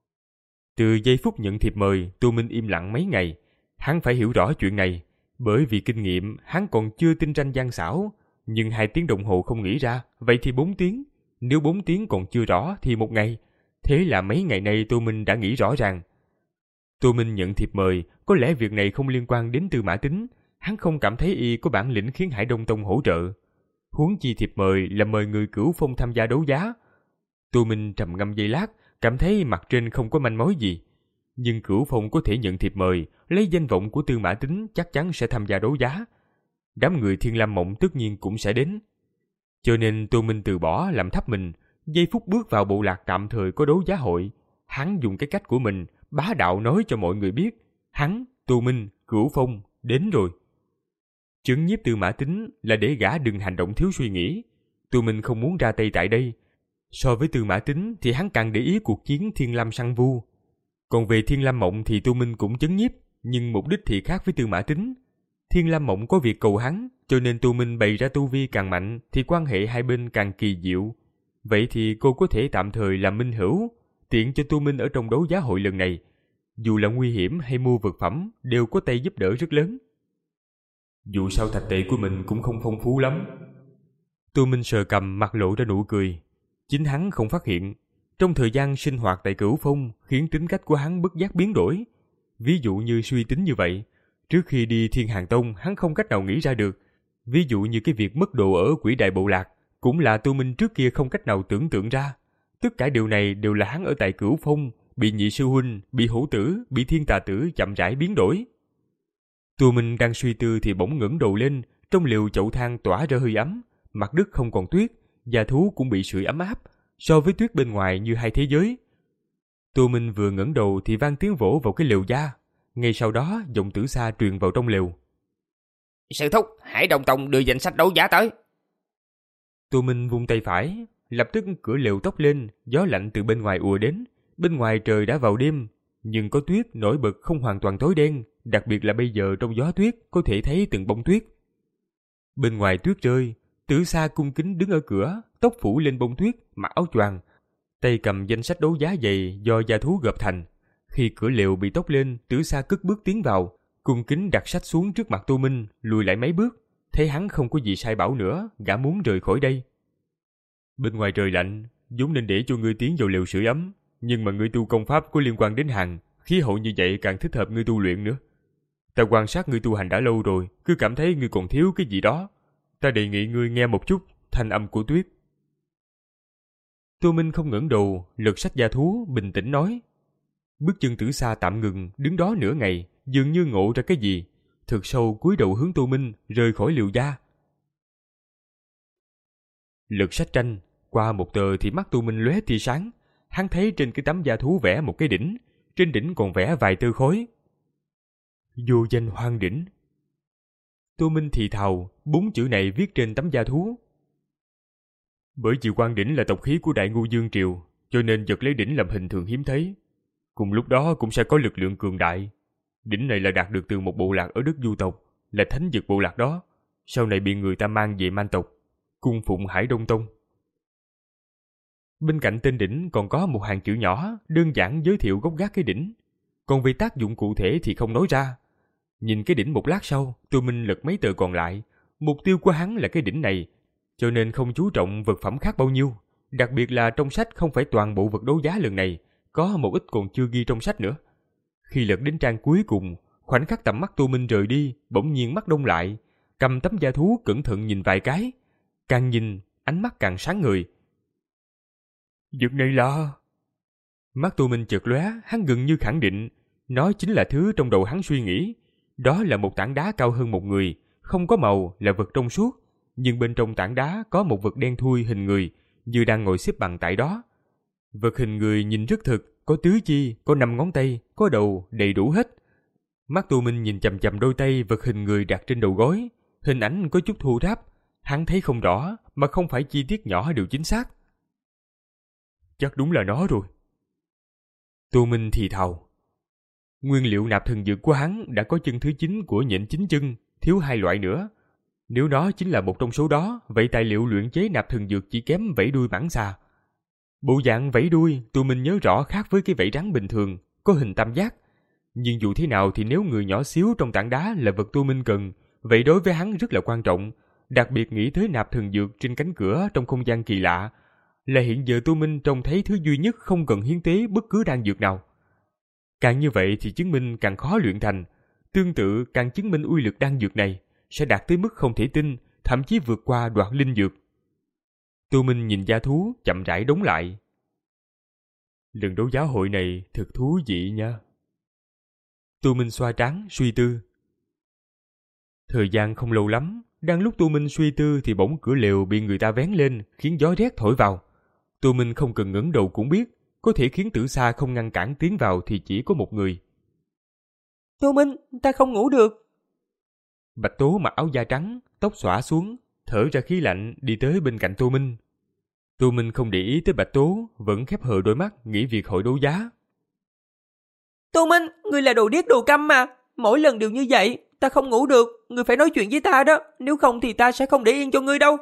Từ giây phút nhận thiệp mời, Tô Minh im lặng mấy ngày. Hắn phải hiểu rõ chuyện này, bởi vì kinh nghiệm hắn còn chưa tin tranh gian xảo, nhưng hai tiếng đồng hồ không nghĩ ra, vậy thì bốn tiếng. Nếu bốn tiếng còn chưa rõ thì một ngày. Thế là mấy ngày nay Tô Minh đã nghĩ rõ ràng. Tô Minh nhận thiệp mời, có lẽ việc này không liên quan đến Tư Mã Tín, hắn không cảm thấy y có bản lĩnh khiến Hải Đông Tông hỗ trợ. Huống chi thiệp mời là mời người Cửu Phong tham gia đấu giá. Tô Minh trầm ngâm giây lát, cảm thấy mặt trên không có manh mối gì. Nhưng Cửu Phong có thể nhận thiệp mời, lấy danh vọng của Tư Mã Tín chắc chắn sẽ tham gia đấu giá. Đám người Thiên Lam Mộng tất nhiên cũng sẽ đến. Cho nên Tô Minh từ bỏ làm thấp mình, giây phút bước vào bộ lạc tạm thời có đấu giá hội. Hắn dùng cái cách của mình, bá đạo nói cho mọi người biết, hắn, Tô Minh, Cửu Phong, đến rồi. Trấn nhiếp Tư Mã Tín là để gã đừng hành động thiếu suy nghĩ. Tô Minh không muốn ra tay tại đây. So với Tư Mã Tín thì hắn càng để ý cuộc chiến Thiên Lam Săn Vu. Còn về Thiên Lam Mộng thì Tô Minh cũng trấn nhiếp, nhưng mục đích thì khác với Tư Mã Tín. Thiên Lam Mộng có việc cầu hắn, cho nên Tô Minh bày ra tu vi càng mạnh thì quan hệ hai bên càng kỳ diệu. Vậy thì cô có thể tạm thời làm minh hữu, tiện cho Tô Minh ở trong đấu giá hội lần này. Dù là nguy hiểm hay mua vật phẩm đều có tay giúp đỡ rất lớn. Dù sao thạch tệ của mình cũng không phong phú lắm. Tô Minh sờ cầm, mặt lộ ra nụ cười. Chính hắn không phát hiện, trong thời gian sinh hoạt tại Cửu Phong khiến tính cách của hắn bất giác biến đổi. Ví dụ như suy tính như vậy, trước khi đi Thiên Hàng Tông hắn không cách nào nghĩ ra được. Ví dụ như cái việc mất đồ ở Quỷ Đại Bộ Lạc, cũng là Tô Minh trước kia không cách nào tưởng tượng ra. Tất cả điều này đều là hắn ở tại Cửu Phong, bị Nhị Sư Huynh, bị Hổ Tử, bị Thiên Tà Tử chậm rãi biến đổi. Tô Minh đang suy tư thì bỗng ngẩng đầu lên, trong lều chậu than tỏa ra hơi ấm, mặt đất không còn tuyết, da thú cũng bị sưởi ấm áp, so với tuyết bên ngoài như hai thế giới. Tô Minh vừa ngẩng đầu thì vang tiếng vỗ vào cái lều da, ngay sau đó giọng Tử Sa truyền vào trong lều. Sư thúc, Hải Đông Tông đưa danh sách đấu giá tới. Tô Minh vung tay phải, lập tức cửa lều tốc lên, gió lạnh từ bên ngoài ùa đến. Bên ngoài trời đã vào đêm, nhưng có tuyết nổi bật không hoàn toàn tối đen, đặc biệt là bây giờ trong gió tuyết có thể thấy từng bông tuyết. Bên ngoài tuyết rơi, Tử Sa cung kính đứng ở cửa, tóc phủ lên bông tuyết, mặc áo choàng, tay cầm danh sách đấu giá dày do gia thú gộp thành. Khi cửa lều bị tốc lên, Tử Sa cất bước tiến vào, cung kính đặt sách xuống trước mặt Tô Minh, lùi lại mấy bước. Thấy hắn không có gì sai bảo nữa, gã muốn rời khỏi đây. Bên ngoài trời lạnh, vốn nên để cho ngươi tiến vào lều sưởi ấm, nhưng mà ngươi tu công pháp có liên quan đến hàng, khí hậu như vậy càng thích hợp ngươi tu luyện nữa. Ta quan sát ngươi tu hành đã lâu rồi, cứ cảm thấy ngươi còn thiếu cái gì đó. Ta đề nghị ngươi nghe một chút thanh âm của tuyết. Tô Minh không ngẩng đầu, lật sách gia thú, bình tĩnh nói. Bước chân Tử Sa tạm ngừng, đứng đó nửa ngày, dường như ngộ ra cái gì, thực sâu cúi đầu hướng Tô Minh, rời khỏi liều da. Lật sách tranh, qua một tờ thì mắt Tô Minh lóe tia sáng. Hắn thấy trên cái tấm da thú vẽ một cái đỉnh, trên đỉnh còn vẽ vài tơ khối. Vô danh hoang đỉnh. Tô Minh thì thào, bốn chữ này viết trên tấm da thú. Bởi vì Quan đỉnh là tộc khí của Đại Ngô Dương Triều, cho nên vật lấy đỉnh làm hình thường hiếm thấy. Cùng lúc đó cũng sẽ có lực lượng cường đại. Đỉnh này là đạt được từ một bộ lạc ở đất Du tộc, là thánh vực bộ lạc đó. Sau này bị người ta mang về Man tộc, cung phụng Hải Đông Tông. Bên cạnh tên đỉnh còn có một hàng chữ nhỏ đơn giản giới thiệu gốc gác cái đỉnh. Còn về tác dụng cụ thể thì không nói ra. Nhìn cái đỉnh một lát sau, Tô Minh lật mấy tờ còn lại. Mục tiêu của hắn là cái đỉnh này, cho nên không chú trọng vật phẩm khác bao nhiêu. Đặc biệt là trong sách không phải toàn bộ vật đấu giá lần này, có một ít còn chưa ghi trong sách nữa. Khi lật đến trang cuối cùng, khoảnh khắc tầm mắt Tô Minh rời đi, bỗng nhiên mắt đông lại, cầm tấm da thú cẩn thận nhìn vài cái. Càng nhìn, ánh mắt càng sáng ngời. Vật này là... Mắt Tô Minh chợt lóe, hắn gần như khẳng định, nó chính là thứ trong đầu hắn suy nghĩ. Đó là một tảng đá cao hơn một người, không có màu, là vật trong suốt, nhưng bên trong tảng đá có một vật đen thui hình người, như đang ngồi xếp bằng tại đó. Vật hình người nhìn rất thực, có tứ chi, có năm ngón tay, có đầu, đầy đủ hết. Mắt Tô Minh nhìn chằm chằm đôi tay vật hình người đặt trên đầu gối, hình ảnh có chút thô ráp, hắn thấy không rõ, mà không phải chi tiết nhỏ đều chính xác. Chắc đúng là nó rồi. Tô Minh thì thào. Nguyên liệu nạp thần dược của hắn đã có chân thứ chín của nhện chín chân, thiếu hai loại nữa. Nếu nó chính là một trong số đó, vậy tài liệu luyện chế nạp thần dược chỉ kém vảy đuôi mãng xà. Bộ dạng vảy đuôi, Tô Minh nhớ rõ khác với cái vảy rắn bình thường, có hình tam giác. Nhưng dù thế nào thì nếu người nhỏ xíu trong tảng đá là vật Tô Minh cần, vậy đối với hắn rất là quan trọng. Đặc biệt nghĩ tới nạp thần dược trên cánh cửa trong không gian kỳ lạ, là hiện giờ Tô Minh trông thấy thứ duy nhất không cần hiến tế bất cứ đan dược nào. Càng như vậy thì chứng minh càng khó luyện thành. Tương tự càng chứng minh uy lực đan dược này sẽ đạt tới mức không thể tin, thậm chí vượt qua đoạt linh dược. Tô Minh nhìn gia thú chậm rãi đóng lại. Lần đấu giá hội này thật thú vị nha. Tô Minh xoa trán suy tư. Thời gian không lâu lắm, đang lúc Tô Minh suy tư thì bỗng cửa lều bị người ta vén lên, khiến gió rét thổi vào. Tô Minh không cần ngẩng đầu cũng biết, có thể khiến Tử Sa không ngăn cản tiến vào thì chỉ có một người. Tô Minh, ta không ngủ được. Bạch Tố mặc áo da trắng, tóc xõa xuống, thở ra khí lạnh đi tới bên cạnh Tô Minh. Tô Minh không để ý tới Bạch Tố, vẫn khép hờ đôi mắt nghĩ việc hội đấu giá. Tô Minh, ngươi là đồ điếc đồ câm mà. Mỗi lần đều như vậy, ta không ngủ được. Ngươi phải nói chuyện với ta đó, nếu không thì ta sẽ không để yên cho ngươi đâu.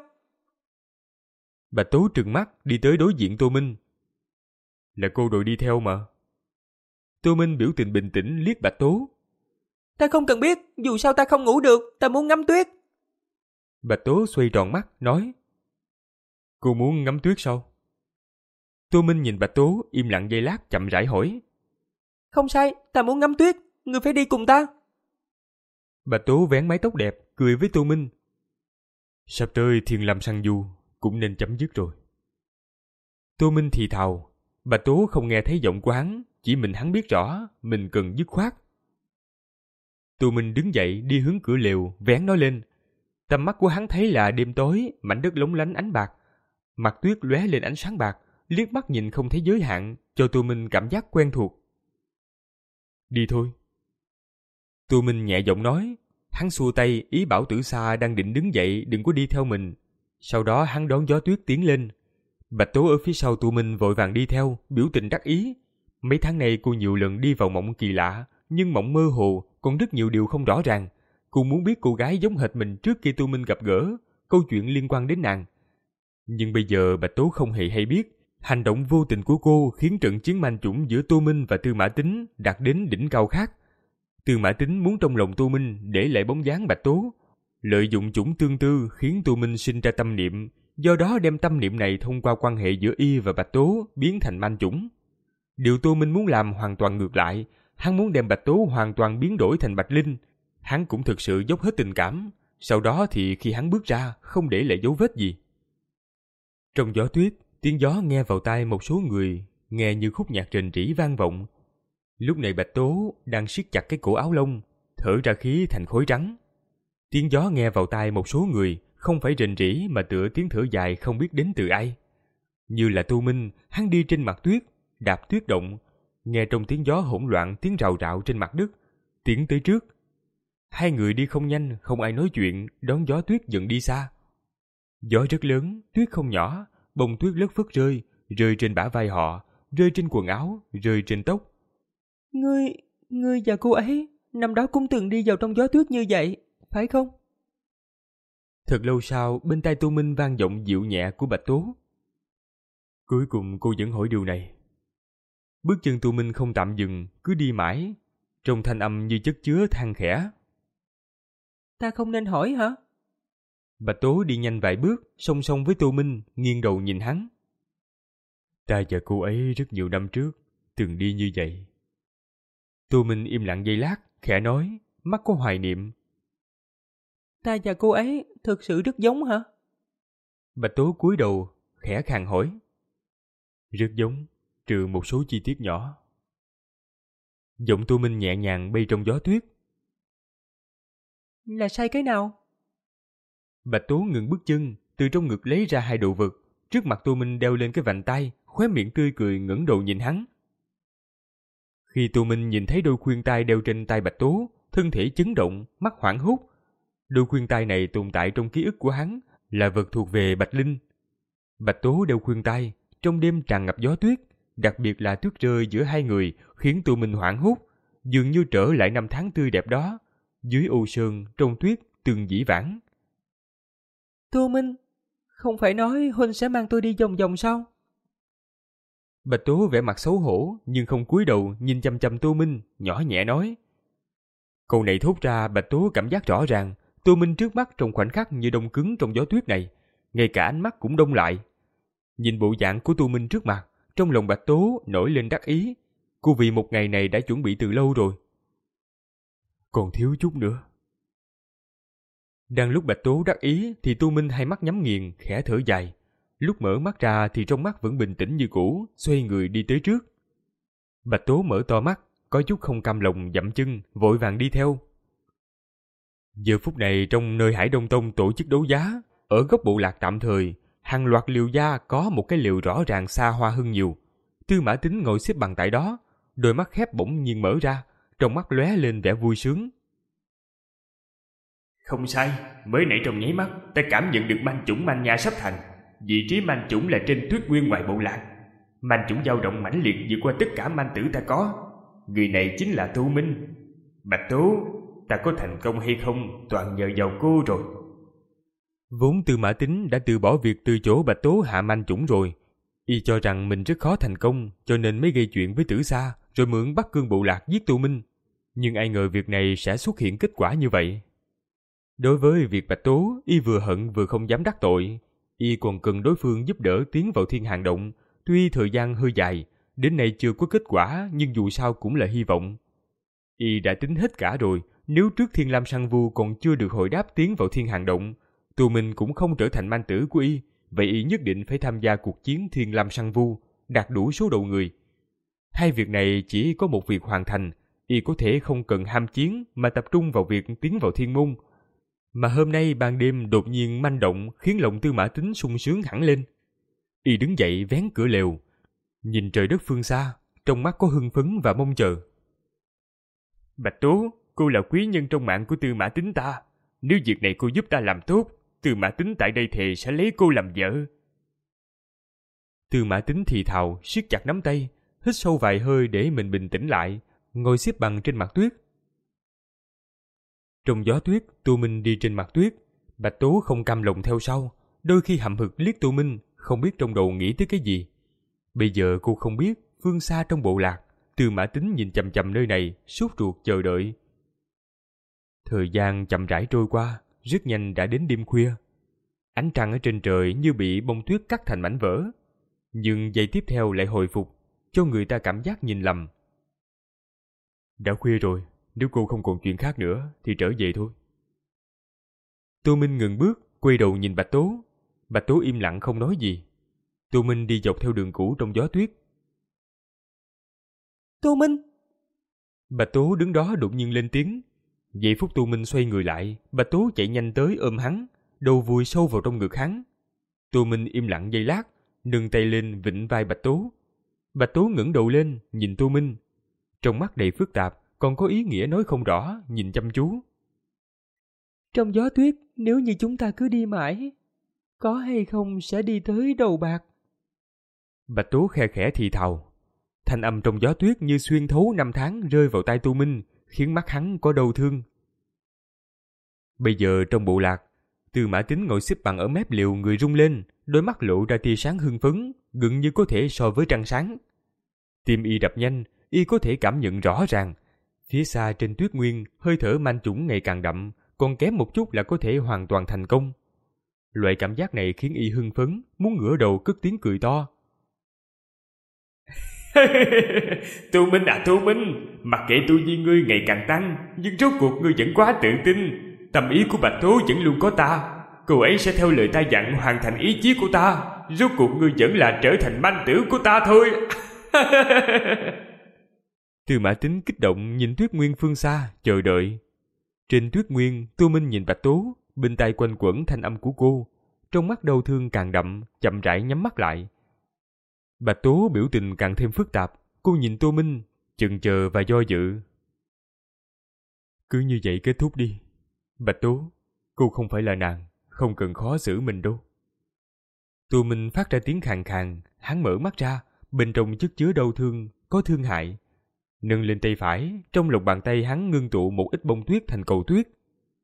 Bạch Tố trừng mắt đi tới đối diện Tô Minh. Là cô đội đi theo mà. Tô Minh biểu tình bình tĩnh liếc Bạch Tố. Ta không cần biết, dù sao ta không ngủ được, ta muốn ngắm tuyết. Bạch Tố xoay tròn mắt, nói. Cô muốn ngắm tuyết sao? Tô Minh nhìn Bạch Tố, im lặng giây lát chậm rãi hỏi. Không sai, ta muốn ngắm tuyết, ngươi phải đi cùng ta. Bạch Tố vén mái tóc đẹp, cười với Tô Minh. Sắp tới Thiên Lâm săn du, cũng nên chấm dứt rồi. Tô Minh thì thào. Bạch Tố không nghe thấy giọng của hắn, chỉ mình hắn biết rõ, mình cần dứt khoát. Tô Minh đứng dậy đi hướng cửa lều, vén nó lên. Tầm mắt của hắn thấy là đêm tối, mảnh đất lóng lánh ánh bạc. Mặt tuyết lóe lên ánh sáng bạc, liếc mắt nhìn không thấy giới hạn, cho Tô Minh cảm giác quen thuộc. Đi thôi. Tô Minh nhẹ giọng nói. Hắn xua tay ý bảo Tử Sa đang định đứng dậy đừng có đi theo mình. Sau đó hắn đón gió tuyết tiến lên. Bạch Tố ở phía sau Tô Minh vội vàng đi theo, biểu tình đắc ý. Mấy tháng này cô nhiều lần đi vào mộng kỳ lạ, nhưng mộng mơ hồ, còn rất nhiều điều không rõ ràng. Cô muốn biết cô gái giống hệt mình trước khi Tô Minh gặp gỡ, câu chuyện liên quan đến nàng. Nhưng bây giờ Bạch Tố không hề hay biết, hành động vô tình của cô khiến trận chiến manh chủng giữa Tô Minh và Tư Mã Tính đạt đến đỉnh cao khác. Tư Mã Tính muốn trong lòng Tô Minh để lại bóng dáng Bạch Tố, lợi dụng chủng tương tư khiến Tô Minh sinh ra tâm niệm, do đó đem tâm niệm này thông qua quan hệ giữa y và Bạch Tố biến thành manh chủng. Điều Tô Minh muốn làm hoàn toàn ngược lại, hắn muốn đem Bạch Tố hoàn toàn biến đổi thành Bạch Linh. Hắn cũng thực sự dốc hết tình cảm, sau đó thì khi hắn bước ra không để lại dấu vết gì. Trong gió tuyết, tiếng gió nghe vào tai một số người, nghe như khúc nhạc rền rĩ vang vọng. Lúc này Bạch Tố đang siết chặt cái cổ áo lông, thở ra khí thành khối trắng. Tiếng gió nghe vào tai một số người không phải rền rĩ mà tựa tiếng thở dài không biết đến từ ai. Như là Tô Minh, hắn đi trên mặt tuyết, đạp tuyết động, nghe trong tiếng gió hỗn loạn tiếng rào rạo trên mặt đất, tiến tới trước. Hai người đi không nhanh, không ai nói chuyện, đón gió tuyết dần đi xa. Gió rất lớn, tuyết không nhỏ, bông tuyết lất phất rơi, rơi trên bả vai họ, rơi trên quần áo, rơi trên tóc. Ngươi, ngươi và cô ấy, năm đó cũng từng đi vào trong gió tuyết như vậy, phải không? Thật lâu sau, bên tai Tô Minh vang giọng dịu nhẹ của Bạch Tố. Cuối cùng cô vẫn hỏi điều này. Bước chân Tô Minh không tạm dừng, cứ đi mãi, trong thanh âm như chất chứa than khẽ. Ta không nên hỏi hả? Bạch Tố đi nhanh vài bước, song song với Tô Minh, nghiêng đầu nhìn hắn. Ta và cô ấy rất nhiều năm trước, từng đi như vậy. Tô Minh im lặng giây lát, khẽ nói, mắt có hoài niệm. Ta và cô ấy thực sự rất giống hả? Bạch Tố cúi đầu, khẽ khàng hỏi. Rất giống, trừ một số chi tiết nhỏ. Giọng Tô Minh nhẹ nhàng bay trong gió tuyết. Là sai cái nào? Bạch Tố ngừng bước chân, từ trong ngực lấy ra hai đồ vật, trước mặt Tô Minh đeo lên cái vành tay, khóe miệng tươi cười ngẩng đầu nhìn hắn. Khi Tô Minh nhìn thấy đôi khuyên tai đeo trên tay Bạch Tố, thân thể chấn động, mắt hoảng hốt. Đôi khuyên tai này tồn tại trong ký ức của hắn, là vật thuộc về Bạch Linh. Bạch Tố đeo khuyên tai, trong đêm tràn ngập gió tuyết, đặc biệt là tuyết rơi giữa hai người, khiến Tô Minh hoảng hốt, dường như trở lại năm tháng tươi đẹp đó, dưới ô sơn, trong tuyết, từng dĩ vãng. Tô Minh, không phải nói Huynh sẽ mang tôi đi vòng vòng sao? Bạch Tố vẻ mặt xấu hổ, nhưng không cúi đầu nhìn chăm chăm Tô Minh, nhỏ nhẹ nói. Câu này thốt ra, Bạch Tố cảm giác rõ ràng, Tô Minh trước mắt trong khoảnh khắc như đông cứng trong gió tuyết này, ngay cả ánh mắt cũng đông lại. Nhìn bộ dạng của Tô Minh trước mặt, trong lòng Bạch Tố nổi lên đắc ý. Cô vì một ngày này đã chuẩn bị từ lâu rồi. Còn thiếu chút nữa. Đang lúc Bạch Tố đắc ý thì Tô Minh hai mắt nhắm nghiền, khẽ thở dài. Lúc mở mắt ra thì trong mắt vẫn bình tĩnh như cũ, xoay người đi tới trước. Bạch Tố mở to mắt, có chút không cam lòng dậm chân, vội vàng đi theo. Giờ phút này trong nơi Hải Đông Tông tổ chức đấu giá, ở góc bộ lạc tạm thời, hàng loạt liều gia có một cái liều rõ ràng xa hoa hơn nhiều. Tư Mã Tín ngồi xếp bằng tại đó, đôi mắt khép bỗng nhiên mở ra, trong mắt lóe lên vẻ vui sướng. Không sai, mới nãy trong nháy mắt, ta cảm nhận được manh chủng manh nha sắp thành. Vị trí manh chủng là trên tuyết nguyên ngoài bộ lạc. Manh chủng dao động mãnh liệt vượt qua tất cả manh tử ta có. Người này chính là Tô Minh. Bạch Tố, ta có thành công hay không, toàn nhờ vào cô rồi. Vốn Tư Mã Tín đã từ bỏ việc từ chỗ Bạch Tố hạ manh chủng rồi. Y cho rằng mình rất khó thành công, cho nên mới gây chuyện với Tử Sa, rồi mượn Bắc Cương bộ lạc giết Tô Minh. Nhưng ai ngờ việc này sẽ xuất hiện kết quả như vậy. Đối với việc Bạch Tố, Y vừa hận vừa không dám đắc tội. Y còn cần đối phương giúp đỡ tiến vào Thiên Hàng Động. Tuy thời gian hơi dài, đến nay chưa có kết quả, nhưng dù sao cũng là hy vọng. Y đã tính hết cả rồi, nếu trước Thiên Lam Săn Vu còn chưa được hồi đáp tiến vào Thiên Hàng Động, Tô Minh cũng không trở thành manh tử của Y, vậy Y nhất định phải tham gia cuộc chiến Thiên Lam Săn Vu, đạt đủ số đầu người. Hai việc này chỉ có một việc hoàn thành, Y có thể không cần ham chiến mà tập trung vào việc tiến vào Thiên Môn. Mà hôm nay ban đêm đột nhiên manh động khiến lòng Tư Mã Tín sung sướng hẳn lên. Y đứng dậy vén cửa lều, nhìn trời đất phương xa, trong mắt có hưng phấn và mong chờ. Bạch Tố, cô là quý nhân trong mạng của Tư Mã Tín ta. Nếu việc này cô giúp ta làm tốt, Tư Mã Tín tại đây thề sẽ lấy cô làm vợ. Tư Mã Tín thì thào, siết chặt nắm tay, hít sâu vài hơi để mình bình tĩnh lại, ngồi xếp bằng trên mặt tuyết. Trong gió tuyết, Tô Minh đi trên mặt tuyết, Bạch Tố không cam lòng theo sau, đôi khi hậm hực liếc Tô Minh, không biết trong đầu nghĩ tới cái gì. Bây giờ cô không biết, phương xa trong bộ lạc, Tư Mã Tín nhìn chằm chằm nơi này, sốt ruột chờ đợi. Thời gian chậm rãi trôi qua, rất nhanh đã đến đêm khuya. Ánh trăng ở trên trời như bị bông tuyết cắt thành mảnh vỡ, nhưng giây tiếp theo lại hồi phục, cho người ta cảm giác nhìn lầm. Đã khuya rồi, nếu cô không còn chuyện khác nữa thì trở về thôi. Tô Minh ngừng bước, quay đầu nhìn Bạch Tố. Bạch Tố im lặng không nói gì. Tô Minh đi dọc theo đường cũ trong gió tuyết. Tô Minh! Bạch Tố đứng đó đột nhiên lên tiếng. Giây phút Tô Minh xoay người lại, Bạch Tố chạy nhanh tới ôm hắn, đầu vùi sâu vào trong ngực hắn. Tô Minh im lặng giây lát, nâng tay lên vịn vai Bạch Tố. Bạch Tố ngẩng đầu lên, nhìn Tô Minh. Trong mắt đầy phức tạp, còn có ý nghĩa nói không rõ, nhìn chăm chú. Trong gió tuyết, nếu như chúng ta cứ đi mãi, có hay không sẽ đi tới đầu bạc? Bạch Tố khe khẽ thì thào. Thanh âm trong gió tuyết như xuyên thấu năm tháng rơi vào tai Tô Minh, khiến mắt hắn có đau thương. Bây giờ trong bộ lạc, Tư Mã Tín ngồi xếp bằng ở mép liều, người rung lên, đôi mắt lộ ra tia sáng hưng phấn, gần như có thể so với trăng sáng. Tim y đập nhanh, y có thể cảm nhận rõ ràng. Phía xa trên tuyết nguyên, hơi thở manh chủng ngày càng đậm, còn kém một chút là có thể hoàn toàn thành công. Loại cảm giác này khiến y hưng phấn, muốn ngửa đầu cất tiếng cười to. Tu Minh à Tu Minh, mặc kệ tu vi ngươi ngày càng tăng, nhưng rốt cuộc ngươi vẫn quá tự tin. Tâm ý của Bạch Tố vẫn luôn có ta, cô ấy sẽ theo lời ta dặn hoàn thành ý chí của ta. Rốt cuộc ngươi vẫn là trở thành manh tử của ta thôi. Tư Mã Tín kích động nhìn tuyết nguyên phương xa, chờ đợi. Trên tuyết nguyên, Tô Minh nhìn Bạch Tố, bên tai quanh quẩn thanh âm của cô, trong mắt đau thương càng đậm, chậm rãi nhắm mắt lại. Bạch Tố biểu tình càng thêm phức tạp, cô nhìn Tô Minh, chần chờ và do dự. Cứ như vậy kết thúc đi. Bạch Tố, cô không phải là nàng, không cần khó xử mình đâu. Tô Minh phát ra tiếng khàn khàn, hắn mở mắt ra, bên trong chất chứa đau thương, có thương hại. Nâng lên tay phải, trong lòng bàn tay hắn ngưng tụ một ít bông tuyết thành cầu tuyết.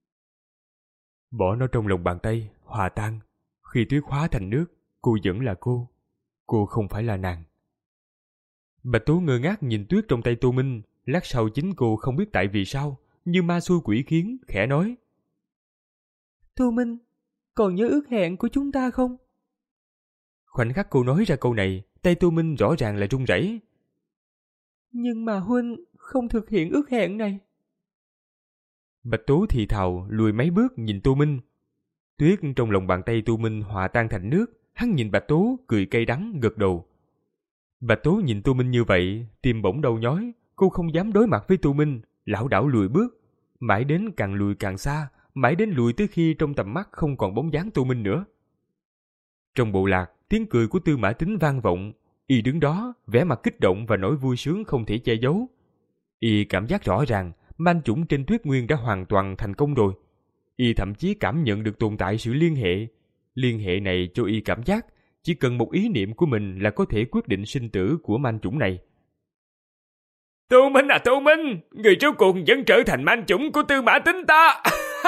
Bỏ nó trong lòng bàn tay, hòa tan. Khi tuyết hóa thành nước, cô vẫn là cô. Cô không phải là nàng. Bạch Tố ngơ ngác nhìn tuyết trong tay Tô Minh, lát sau chính cô không biết tại vì sao, như ma xui quỷ khiến, khẽ nói. Tô Minh, còn nhớ ước hẹn của chúng ta không? Khoảnh khắc cô nói ra câu này, tay Tô Minh rõ ràng là run rẩy. Nhưng mà huynh không thực hiện ước hẹn này. Bạch Tố thì thào lùi mấy bước nhìn Tô Minh. Tuyết trong lòng bàn tay Tô Minh hòa tan thành nước, hắn nhìn Bạch Tố cười cay đắng gật đầu. Bạch Tố nhìn Tô Minh như vậy, tim bỗng đau nhói, cô không dám đối mặt với Tô Minh, lảo đảo lùi bước, mãi đến càng lùi càng xa, mãi đến lùi tới khi trong tầm mắt không còn bóng dáng Tô Minh nữa. Trong bộ lạc, tiếng cười của Tư Mã Tín vang vọng, y đứng đó, vẻ mặt kích động và nỗi vui sướng không thể che giấu. Y cảm giác rõ ràng, manh chủng trên tuyết nguyên đã hoàn toàn thành công rồi. Y thậm chí cảm nhận được tồn tại sự liên hệ. Liên hệ này cho y cảm giác, chỉ cần một ý niệm của mình là có thể quyết định sinh tử của manh chủng này. Tô Minh à Tô Minh, người rốt cuộc vẫn trở thành manh chủng của Tư Mã Tín ta.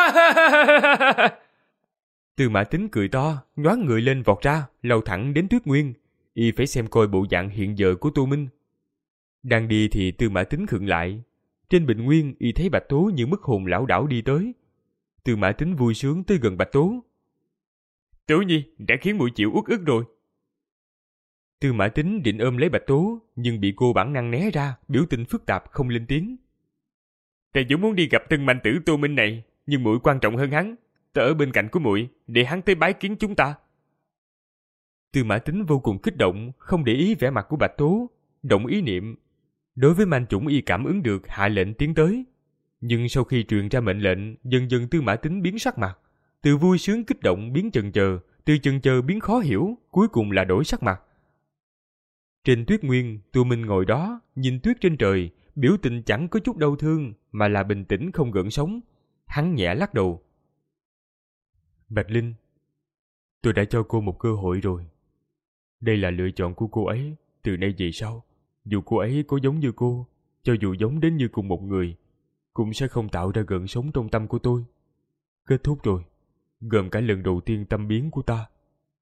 Tư Mã Tín cười to, nhoáng người lên vọt ra, lao thẳng đến tuyết nguyên. Y phải xem coi bộ dạng hiện giờ của Tô Minh. Đang đi thì Tư Mã Tín khựng lại. Trên bình nguyên, y thấy Bạch Tố như mất hồn lảo đảo đi tới. Tư Mã Tín vui sướng tới gần Bạch Tố. Tố Nhi đã khiến muội chịu uất ức rồi. Tư Mã Tín định ôm lấy Bạch Tố, nhưng bị cô bản năng né ra, biểu tình phức tạp không lên tiếng. Ta vốn muốn đi gặp tân manh tử Tô Minh này, nhưng muội quan trọng hơn hắn. Ta ở bên cạnh của muội để hắn tới bái kiến chúng ta. Tư Mã Tín vô cùng kích động, không để ý vẻ mặt của Bạch Tố, động ý niệm. Đối với manh chủng y cảm ứng được, hạ lệnh tiến tới. Nhưng sau khi truyền ra mệnh lệnh, dần dần Tư Mã Tín biến sắc mặt, từ vui sướng kích động biến chần chờ, từ chần chờ biến khó hiểu, cuối cùng là đổi sắc mặt. Trên tuyết nguyên, Tô Minh ngồi đó, nhìn tuyết trên trời, biểu tình chẳng có chút đau thương, mà là bình tĩnh không gợn sóng. Hắn nhẹ lắc đầu. Bạch Linh, tôi đã cho cô một cơ hội rồi. Đây là lựa chọn của cô ấy, từ nay về sau, dù cô ấy có giống như cô, cho dù giống đến như cùng một người, cũng sẽ không tạo ra gợn sóng trong tâm của tôi. Kết thúc rồi, gồm cả lần đầu tiên tâm biến của ta.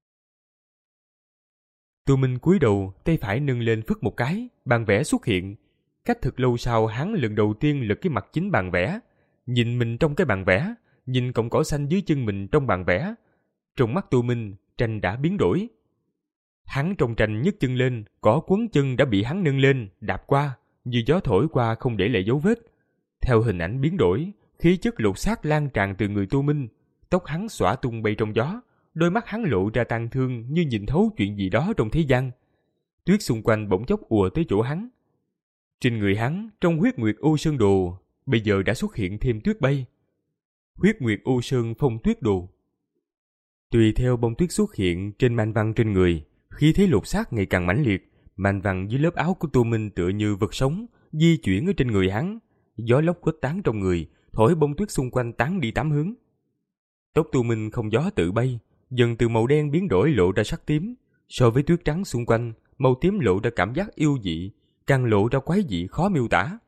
Tô Minh cúi đầu, tay phải nâng lên phất một cái, bàn vẽ xuất hiện. Cách thật lâu sau, hắn lần đầu tiên lật cái mặt chính bàn vẽ, nhìn mình trong cái bàn vẽ, nhìn cọng cỏ xanh dưới chân mình trong bàn vẽ. Trong mắt Tô Minh, tranh đã biến đổi. Hắn trong tranh nhấc chân lên, cỏ quấn chân đã bị hắn nâng lên, đạp qua, như gió thổi qua không để lại dấu vết. Theo hình ảnh biến đổi, khí chất lột xác lan tràn từ người Tô Minh, tóc hắn xõa tung bay trong gió, đôi mắt hắn lộ ra tang thương như nhìn thấu chuyện gì đó trong thế gian. Tuyết xung quanh bỗng chốc ùa tới chỗ hắn. Trên người hắn, trong huyết nguyệt ô sơn đồ, bây giờ đã xuất hiện thêm tuyết bay. Huyết nguyệt ô sơn phong tuyết đồ. Tùy theo bông tuyết xuất hiện trên manh văn trên người, khí thế lột xác ngày càng mãnh liệt. Manh văn dưới lớp áo của Tô Minh tựa như vật sống, di chuyển ở trên người hắn. Gió lốc khuếch tán trong người, thổi bông tuyết xung quanh tán đi tám hướng. Tóc Tô Minh không gió tự bay, dần từ màu đen biến đổi lộ ra sắc tím. So với tuyết trắng xung quanh, màu tím lộ ra cảm giác yêu dị, càng lộ ra quái dị khó miêu tả.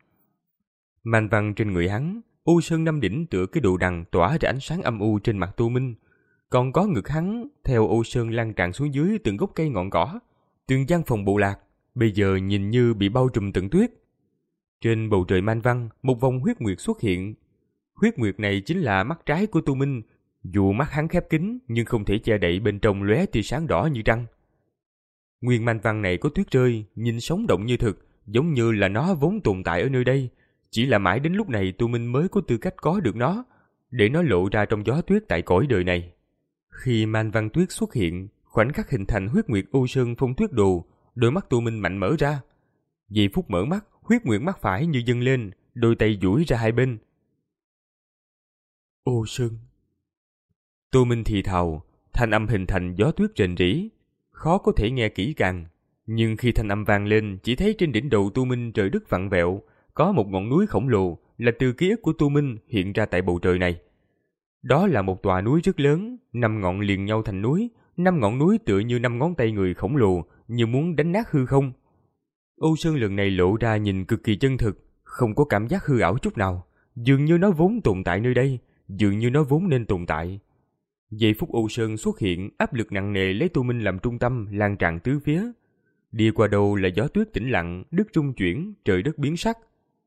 Manh văn trên người hắn, u sơn năm đỉnh tựa cái đồ đằng tỏa ra ánh sáng âm u trên mặt Tô Minh. Còn có ngực hắn theo ô sơn lan tràn xuống dưới từng gốc cây ngọn cỏ, từng gian phòng bộ lạc bây giờ nhìn như bị bao trùm tận tuyết. Trên bầu trời man văn, một vòng huyết nguyệt xuất hiện. Huyết nguyệt này chính là mắt trái của Tu Minh, dù mắt hắn khép kín nhưng không thể che đậy bên trong lóe tia sáng đỏ như trăng. Nguyên man văn này có tuyết rơi, nhìn sống động như thực, giống như là nó vốn tồn tại ở nơi đây, chỉ là mãi đến lúc này Tu Minh mới có tư cách có được nó, để nó lộ ra trong gió tuyết tại cõi đời này. Khi man văn tuyết xuất hiện, khoảnh khắc hình thành huyết nguyệt ô sơn phong tuyết đồ, đôi mắt Tu Minh mạnh mở ra. Giây phút mở mắt, huyết nguyệt mắt phải như dâng lên, đôi tay duỗi ra hai bên. Ô sơn. Tu Minh thì thào, thanh âm hình thành gió tuyết rền rĩ, khó có thể nghe kỹ càng. Nhưng khi thanh âm vang lên, chỉ thấy trên đỉnh đầu Tu Minh trời đất vặn vẹo, có một ngọn núi khổng lồ là từ ký ức của Tu Minh hiện ra tại bầu trời này. Đó là một tòa núi rất lớn, năm ngọn liền nhau thành núi, năm ngọn núi tựa như năm ngón tay người khổng lồ, như muốn đánh nát hư không. Ô sơn lần này lộ ra nhìn cực kỳ chân thực, không có cảm giác hư ảo chút nào, dường như nó vốn tồn tại nơi đây, dường như nó vốn nên tồn tại. Giây phút ô sơn xuất hiện, áp lực nặng nề lấy Tu Minh làm trung tâm lan tràn tứ phía. Đi qua đâu là gió tuyết tĩnh lặng, đất rung chuyển, trời đất biến sắc.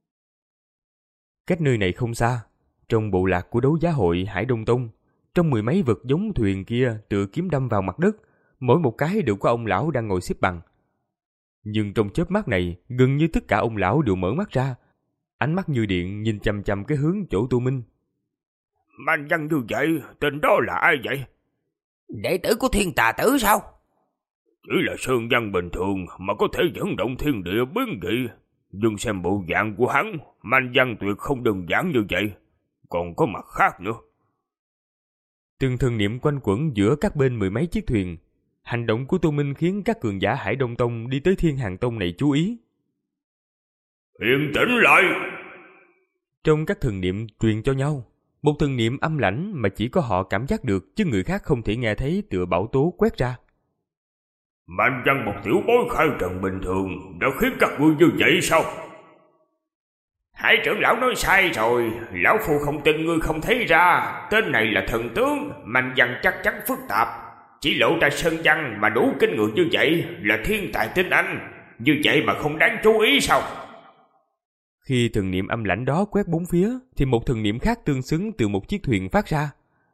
Cách nơi này không xa, trong bộ lạc của đấu giá hội Hải Đông Tông, trong mười mấy vật giống thuyền kia tựa kiếm đâm vào mặt đất, mỗi một cái đều có ông lão đang ngồi xếp bằng. Nhưng trong chớp mắt này, gần như tất cả ông lão đều mở mắt ra, ánh mắt như điện nhìn chằm chằm cái hướng chỗ Tu Minh. Man văn như vậy, tên đó là ai vậy? Đệ tử của Thiên Tà Tử sao? Chỉ là sơn văn bình thường mà có thể dẫn động thiên địa biến dị, nhưng xem bộ dạng của hắn, man văn tuyệt không đơn giản như vậy, còn có mặt khác nữa. Từng thần niệm quanh quẩn giữa các bên mười mấy chiếc thuyền. Hành động của Tu Minh khiến các cường giả Hải Đông Tông đi tới Thiên Hàng Tông này chú ý. Yên tĩnh lại! Trong các thần niệm truyền cho nhau, một thần niệm âm lãnh mà chỉ có họ cảm giác được chứ người khác không thể nghe thấy tựa bão tố quét ra. Man văn một tiểu bối khai trần bình thường đã khiến các ngươi như vậy sao? Hải trưởng lão nói sai rồi, lão phu không tin ngươi không thấy ra, tên này là thần tướng, man văn chắc chắn phức tạp, chỉ lộ ra sơn văn mà đủ kinh người như vậy là thiên tài tinh anh, như vậy mà không đáng chú ý sao? Khi thần niệm âm lãnh đó quét bốn phía, thì một thần niệm khác tương xứng từ một chiếc thuyền phát ra.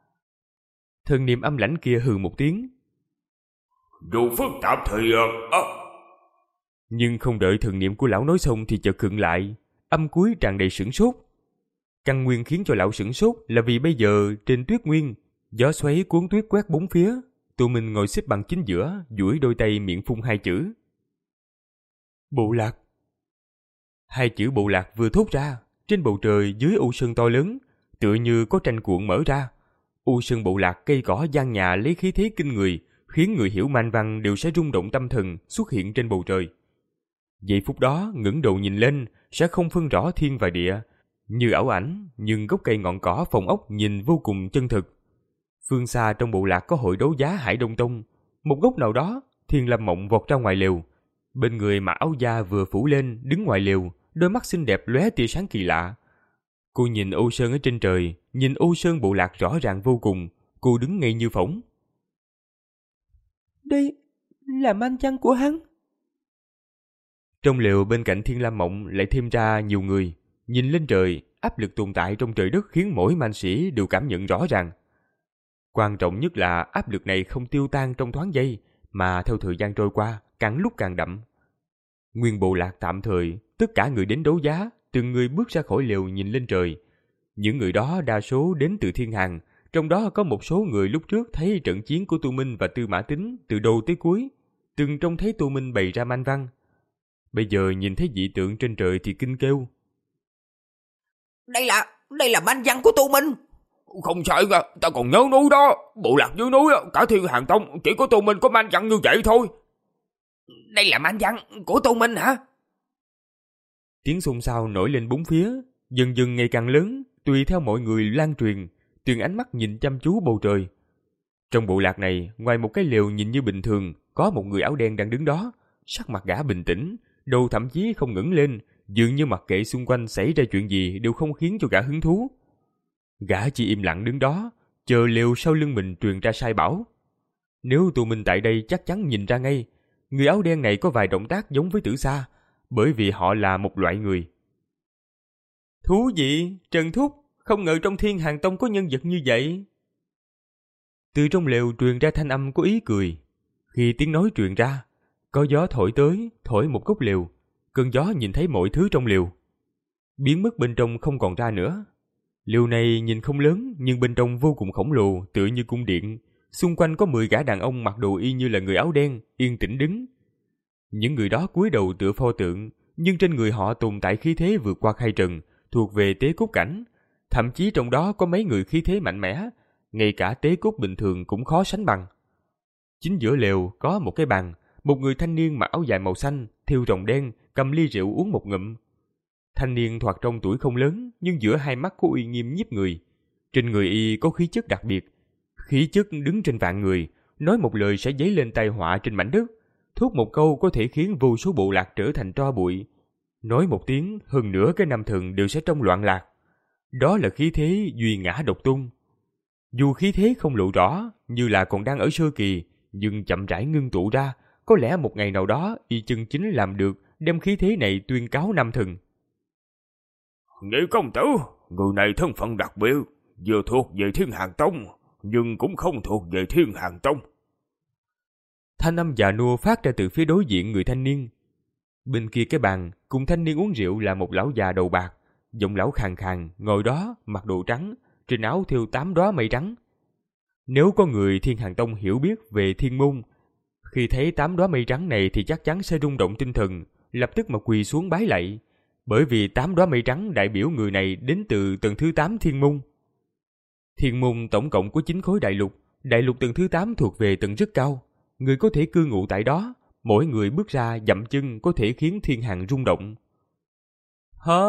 Thần niệm âm lãnh kia hừ một tiếng. Dù phức tạp thì... À... Nhưng không đợi thần niệm của lão nói xong thì chợt khựng lại, âm cuối tràn đầy sửng sốt. Căn nguyên khiến cho lão sửng sốt là vì bây giờ trên tuyết nguyên, gió xoáy cuốn tuyết quét bốn phía, Tu Minh ngồi xếp bằng chính giữa, duỗi đôi tay miệng phun hai chữ. Bộ lạc. Hai chữ bộ lạc vừa thốt ra, trên bầu trời dưới u sơn to lớn, tựa như có tranh cuộn mở ra. U sơn bộ lạc cây cỏ gian nhà lấy khí thế kinh người, khiến người hiểu man văn đều sẽ rung động tâm thần xuất hiện trên bầu trời. Giây phút đó ngẩng đầu nhìn lên sẽ không phân rõ thiên và địa, như ảo ảnh, nhưng gốc cây ngọn cỏ phòng ốc nhìn vô cùng chân thực. Phương xa trong bộ lạc có hội đấu giá Hải Đông Tông, một góc nào đó, Thiên Lâm Mộng vọt ra ngoài lều. Bên người mặc áo da vừa phủ lên, đứng ngoài lều, đôi mắt xinh đẹp lóe tia sáng kỳ lạ. Cô nhìn ô sơn ở trên trời, nhìn ô sơn bộ lạc rõ ràng vô cùng, cô đứng ngay như phỗng. Đây là man văn của hắn. Trong lều bên cạnh Thiên Lam Mộng lại thêm ra nhiều người, nhìn lên trời, áp lực tồn tại trong trời đất khiến mỗi man sĩ đều cảm nhận rõ ràng. Quan trọng nhất là áp lực này không tiêu tan trong thoáng giây, mà theo thời gian trôi qua, càng lúc càng đậm. Nguyên bộ lạc tạm thời, tất cả người đến đấu giá, từng người bước ra khỏi lều nhìn lên trời. Những người đó đa số đến từ Thiên Hàng, trong đó có một số người lúc trước thấy trận chiến của Tu Minh và Tư Mã Tín từ đầu tới cuối, từng trông thấy Tu Minh bày ra man văn. Bây giờ nhìn thấy dị tượng trên trời thì kinh kêu. Đây là, đây là man văn của Tu Minh. Không sai nha, ta còn nhớ núi đó, bộ lạc dưới núi, cả Thiên Hàng Tông chỉ có Tu Minh có man văn như vậy thôi. Đây là man văn của Tu Minh hả? Tiếng xôn xao nổi lên bốn phía, dần dần ngày càng lớn, tùy theo mọi người lan truyền, từng ánh mắt nhìn chăm chú bầu trời. Trong bộ lạc này, ngoài một cái lều nhìn như bình thường, có một người áo đen đang đứng đó, sắc mặt gã bình tĩnh, đầu thậm chí không ngẩng lên, dường như mặc kệ xung quanh xảy ra chuyện gì đều không khiến cho gã hứng thú. Gã chỉ im lặng đứng đó, chờ lều sau lưng mình truyền ra sai bảo. Nếu Tô Minh tại đây chắc chắn nhìn ra ngay, người áo đen này có vài động tác giống với Tử Sa, bởi vì họ là một loại người. Thú vị, Trần Thúc, không ngờ trong Thiên Hàng Tông có nhân vật như vậy. Từ trong lều truyền ra thanh âm có ý cười. Khi tiếng nói truyền ra, có gió thổi tới, thổi một góc lều. Cơn gió nhìn thấy mọi thứ trong lều, biến mất bên trong không còn ra nữa. Lều này nhìn không lớn, nhưng bên trong vô cùng khổng lồ, tựa như cung điện. Xung quanh có mười gã đàn ông mặc đồ y như là người áo đen, yên tĩnh đứng. Những người đó cúi đầu tựa pho tượng, nhưng trên người họ tồn tại khí thế vượt qua khai trần, thuộc về tế cốt cảnh. Thậm chí trong đó có mấy người khí thế mạnh mẽ, ngay cả tế cốt bình thường cũng khó sánh bằng. Chính giữa lều có một cái bàn, một người thanh niên mặc áo dài màu xanh, thêu rồng đen, cầm ly rượu uống một ngụm. Thanh niên thoạt trong tuổi không lớn, nhưng giữa hai mắt có uy nghiêm nhiếp người. Trên người y có khí chất đặc biệt. Khí chất đứng trên vạn người, nói một lời sẽ dấy lên tai họa trên mảnh đất. Thốt một câu có thể khiến vô số bộ lạc trở thành tro bụi. Nói một tiếng, hơn nữa cái năm thần đều sẽ trong loạn lạc. Đó là khí thế duy ngã độc tôn. Dù khí thế không lộ rõ, như là còn đang ở sơ kỳ, nhưng chậm rãi ngưng tụ ra, có lẽ một ngày nào đó y chân chính làm được đem khí thế này tuyên cáo năm thần. Nhị công tử, người này thân phận đặc biệt, vừa thuộc về Thiên Hàng Tông, nhưng cũng không thuộc về Thiên Hàng Tông. Thanh âm già nua phát ra từ phía đối diện người thanh niên. Bên kia cái bàn, cùng thanh niên uống rượu là một lão già đầu bạc, giọng lão khàn khàn, ngồi đó mặc đồ trắng, trên áo thêu tám đóa mây trắng. Nếu có người Thiên Hàng Tông hiểu biết về thiên môn, khi thấy tám đóa mây trắng này thì chắc chắn sẽ rung động tinh thần, lập tức mà quỳ xuống bái lạy, bởi vì tám đóa mây trắng đại biểu người này đến từ tầng thứ tám thiên môn. Thiên môn tổng cộng có chín khối đại lục, đại lục tầng thứ tám thuộc về tầng rất cao, người có thể cư ngụ tại đó, mỗi người bước ra dậm chân có thể khiến thiên hàng rung động. Ha!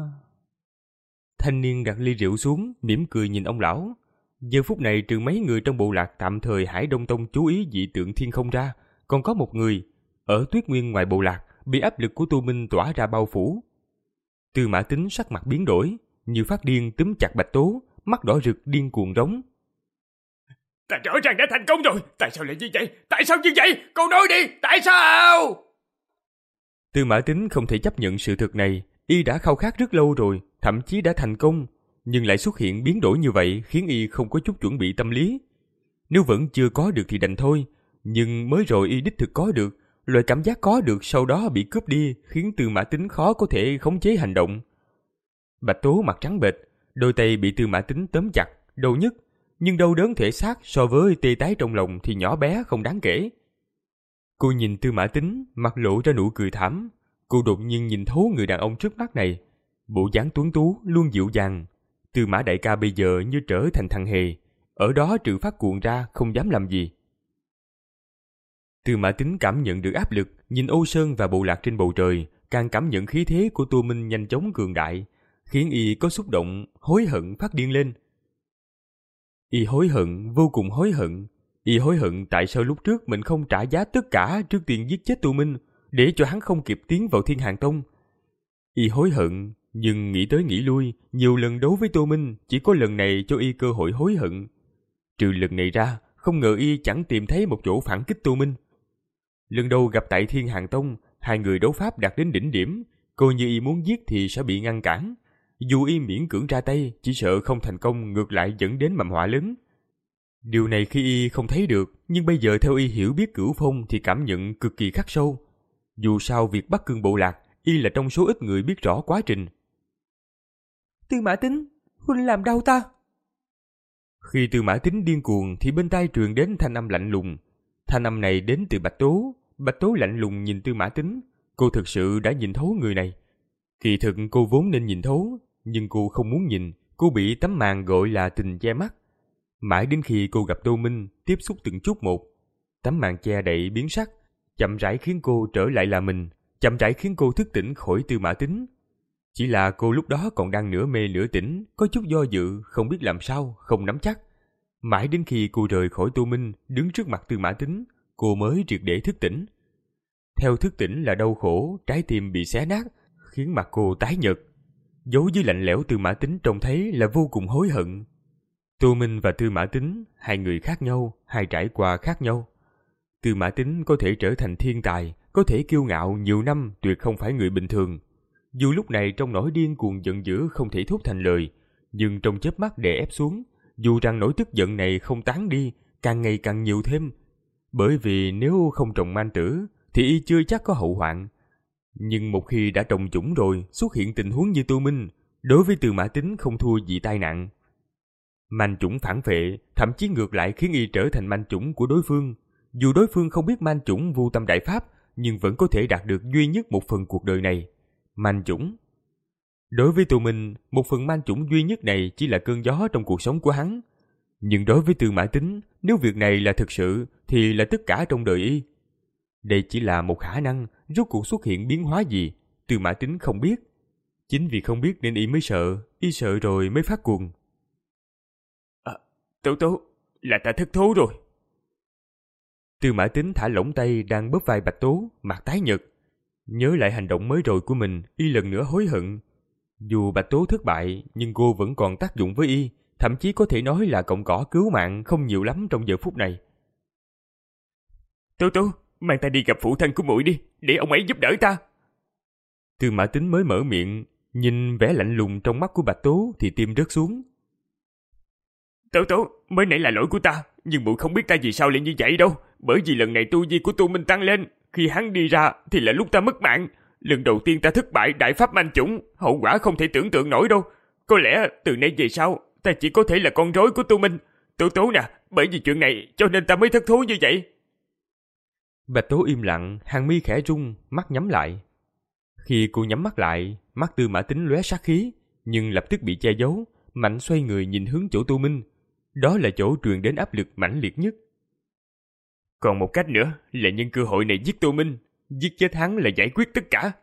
Thanh niên đặt ly rượu xuống, mỉm cười nhìn ông lão. Giờ phút này trừ mấy người trong bộ lạc tạm thời Hải Đông Tông chú ý dị tượng thiên không ra, còn có một người ở Tuyết Nguyên ngoài bộ lạc bị áp lực của Tô Minh tỏa ra bao phủ. Tư Mã Tính sắc mặt biến đổi, như phát điên túm chặt Bạch Tố, mắt đỏ rực điên cuồng rống. Ta rõ ràng đã thành công rồi, tại sao lại như vậy? Tại sao như vậy? Cậu nói đi, tại sao? Tư Mã Tính không thể chấp nhận sự thật này, y đã khao khát rất lâu rồi, thậm chí đã thành công, nhưng lại xuất hiện biến đổi như vậy khiến y không có chút chuẩn bị tâm lý. Nếu vẫn chưa có được thì đành thôi, nhưng mới rồi y đích thực có được, loại cảm giác có được sau đó bị cướp đi khiến Tư Mã Tính khó có thể khống chế hành động. Bạch Tố mặt trắng bệch, đôi tay bị Tư Mã Tính tóm chặt, đau nhức, nhưng đau đớn thể xác so với tê tái trong lòng thì nhỏ bé không đáng kể. Cô nhìn Tư Mã Tính, mặt lộ ra nụ cười thảm. Cô đột nhiên nhìn thấu người đàn ông trước mắt này, bộ dáng tuấn tú luôn dịu dàng. Tư Mã đại ca bây giờ như trở thành thằng hề, ở đó trừ phát cuồng ra không dám làm gì. Tư Mã Tính cảm nhận được áp lực, nhìn Âu Sơn và bộ lạc trên bầu trời, càng cảm nhận khí thế của Tô Minh nhanh chóng cường đại, khiến y có xúc động, hối hận phát điên lên. Y hối hận, vô cùng hối hận. Y hối hận tại sao lúc trước mình không trả giá tất cả trước tiên giết chết Tô Minh, để cho hắn không kịp tiến vào Thiên Hàng Tông. Y hối hận, nhưng nghĩ tới nghĩ lui, nhiều lần đấu với Tô Minh, chỉ có lần này cho y cơ hội hối hận. Trừ lần này ra, không ngờ y chẳng tìm thấy một chỗ phản kích Tô Minh. Lần đầu gặp tại Thiên Hàng Tông, hai người đấu pháp đạt đến đỉnh điểm, coi như y muốn giết thì sẽ bị ngăn cản. Dù y miễn cưỡng ra tay, chỉ sợ không thành công ngược lại dẫn đến mầm họa lớn. Điều này khi y không thấy được, nhưng bây giờ theo y hiểu biết Cửu Phong thì cảm nhận cực kỳ khắc sâu. Dù sao việc bắt cương bộ lạc, y là trong số ít người biết rõ quá trình. Tư Mã Tính, huynh làm đau ta. Khi Tư Mã Tính điên cuồng thì bên tai truyền đến thanh âm lạnh lùng. Thanh âm này đến từ Bạch Tố. Bạch Tố lạnh lùng nhìn Tư Mã Tính. Cô thực sự đã nhìn thấu người này. Kỳ thực cô vốn nên nhìn thấu, nhưng cô không muốn nhìn. Cô bị tấm màn gọi là tình che mắt. Mãi đến khi cô gặp Tô Minh, tiếp xúc từng chút một, tấm màn che đậy biến sắc, chậm rãi khiến cô trở lại là mình, chậm rãi khiến cô thức tỉnh khỏi Tư Mã Tính. Chỉ là cô lúc đó còn đang nửa mê nửa tỉnh, có chút do dự, không biết làm sao, không nắm chắc. Mãi đến khi cô rời khỏi Tô Minh, đứng trước mặt Tư Mã Tính, cô mới triệt để thức tỉnh. Theo thức tỉnh là đau khổ, trái tim bị xé nát, khiến mặt cô tái nhợt. Giấu dưới lạnh lẽo Tư Mã Tính trông thấy là vô cùng hối hận. Tô Minh và Tư Mã Tín, hai người khác nhau, hai trải qua khác nhau. Tư Mã Tín có thể trở thành thiên tài, có thể kiêu ngạo nhiều năm, tuyệt không phải người bình thường. Dù lúc này trong nỗi điên cuồng giận dữ không thể thốt thành lời, nhưng trong chớp mắt đè ép xuống, dù rằng nỗi tức giận này không tán đi, càng ngày càng nhiều thêm. Bởi vì nếu không trồng man tử, thì y chưa chắc có hậu hoạn. Nhưng một khi đã trồng chủng rồi, xuất hiện tình huống như Tô Minh, đối với Tư Mã Tín không thua gì tai nạn. Man chủng phản phệ, thậm chí ngược lại khiến y trở thành man chủng của đối phương. Dù đối phương không biết man chủng Vu Tâm Đại Pháp, nhưng vẫn có thể đạt được duy nhất một phần cuộc đời này. Man chủng. Đối với Tô Minh, một phần man chủng duy nhất này chỉ là cơn gió trong cuộc sống của hắn. Nhưng đối với Tư Mã Tín, nếu việc này là thực sự, thì là tất cả trong đời y. Đây chỉ là một khả năng, rốt cuộc xuất hiện biến hóa gì, Tư Mã Tín không biết. Chính vì không biết nên y mới sợ, y sợ rồi mới phát cuồng. À, Tố Tố, là ta thất thố rồi. Tư Mã Tín thả lỏng tay đang bóp vai Bạch Tố, mặt tái nhợt. Nhớ lại hành động mới rồi của mình, y lần nữa hối hận. Dù Bạch Tố thất bại, nhưng cô vẫn còn tác dụng với y, thậm chí có thể nói là cọng cỏ cứu mạng không nhiều lắm trong giờ phút này. Tố Tố, mang ta đi gặp phụ thân của muội đi, để ông ấy giúp đỡ ta. Tư Mã Tín mới mở miệng, nhìn vẻ lạnh lùng trong mắt của Bạch Tố thì tim rớt xuống. Tố Tố, mới nãy là lỗi của ta, nhưng muội không biết ta vì sao lại như vậy đâu. Bởi vì lần này tu vi của Tô Minh tăng lên, khi hắn đi ra thì là lúc ta mất mạng. Lần đầu tiên ta thất bại đại pháp manh chủng, hậu quả không thể tưởng tượng nổi đâu. Có lẽ từ nay về sau, ta chỉ có thể là con rối của Tô Minh. Tố Tố nè, bởi vì chuyện này cho nên ta mới thất thố như vậy. Bạch Tố im lặng, hàng mi khẽ rung, mắt nhắm lại. Khi cô nhắm mắt lại, mắt Tư Mã Tín lóe sát khí, nhưng lập tức bị che giấu, mạnh xoay người nhìn hướng chỗ Tô Minh. Đó là chỗ truyền đến áp lực mãnh liệt nhất. Còn một cách nữa là nhân cơ hội này giết Tô Minh, giết chết hắn là giải quyết tất cả.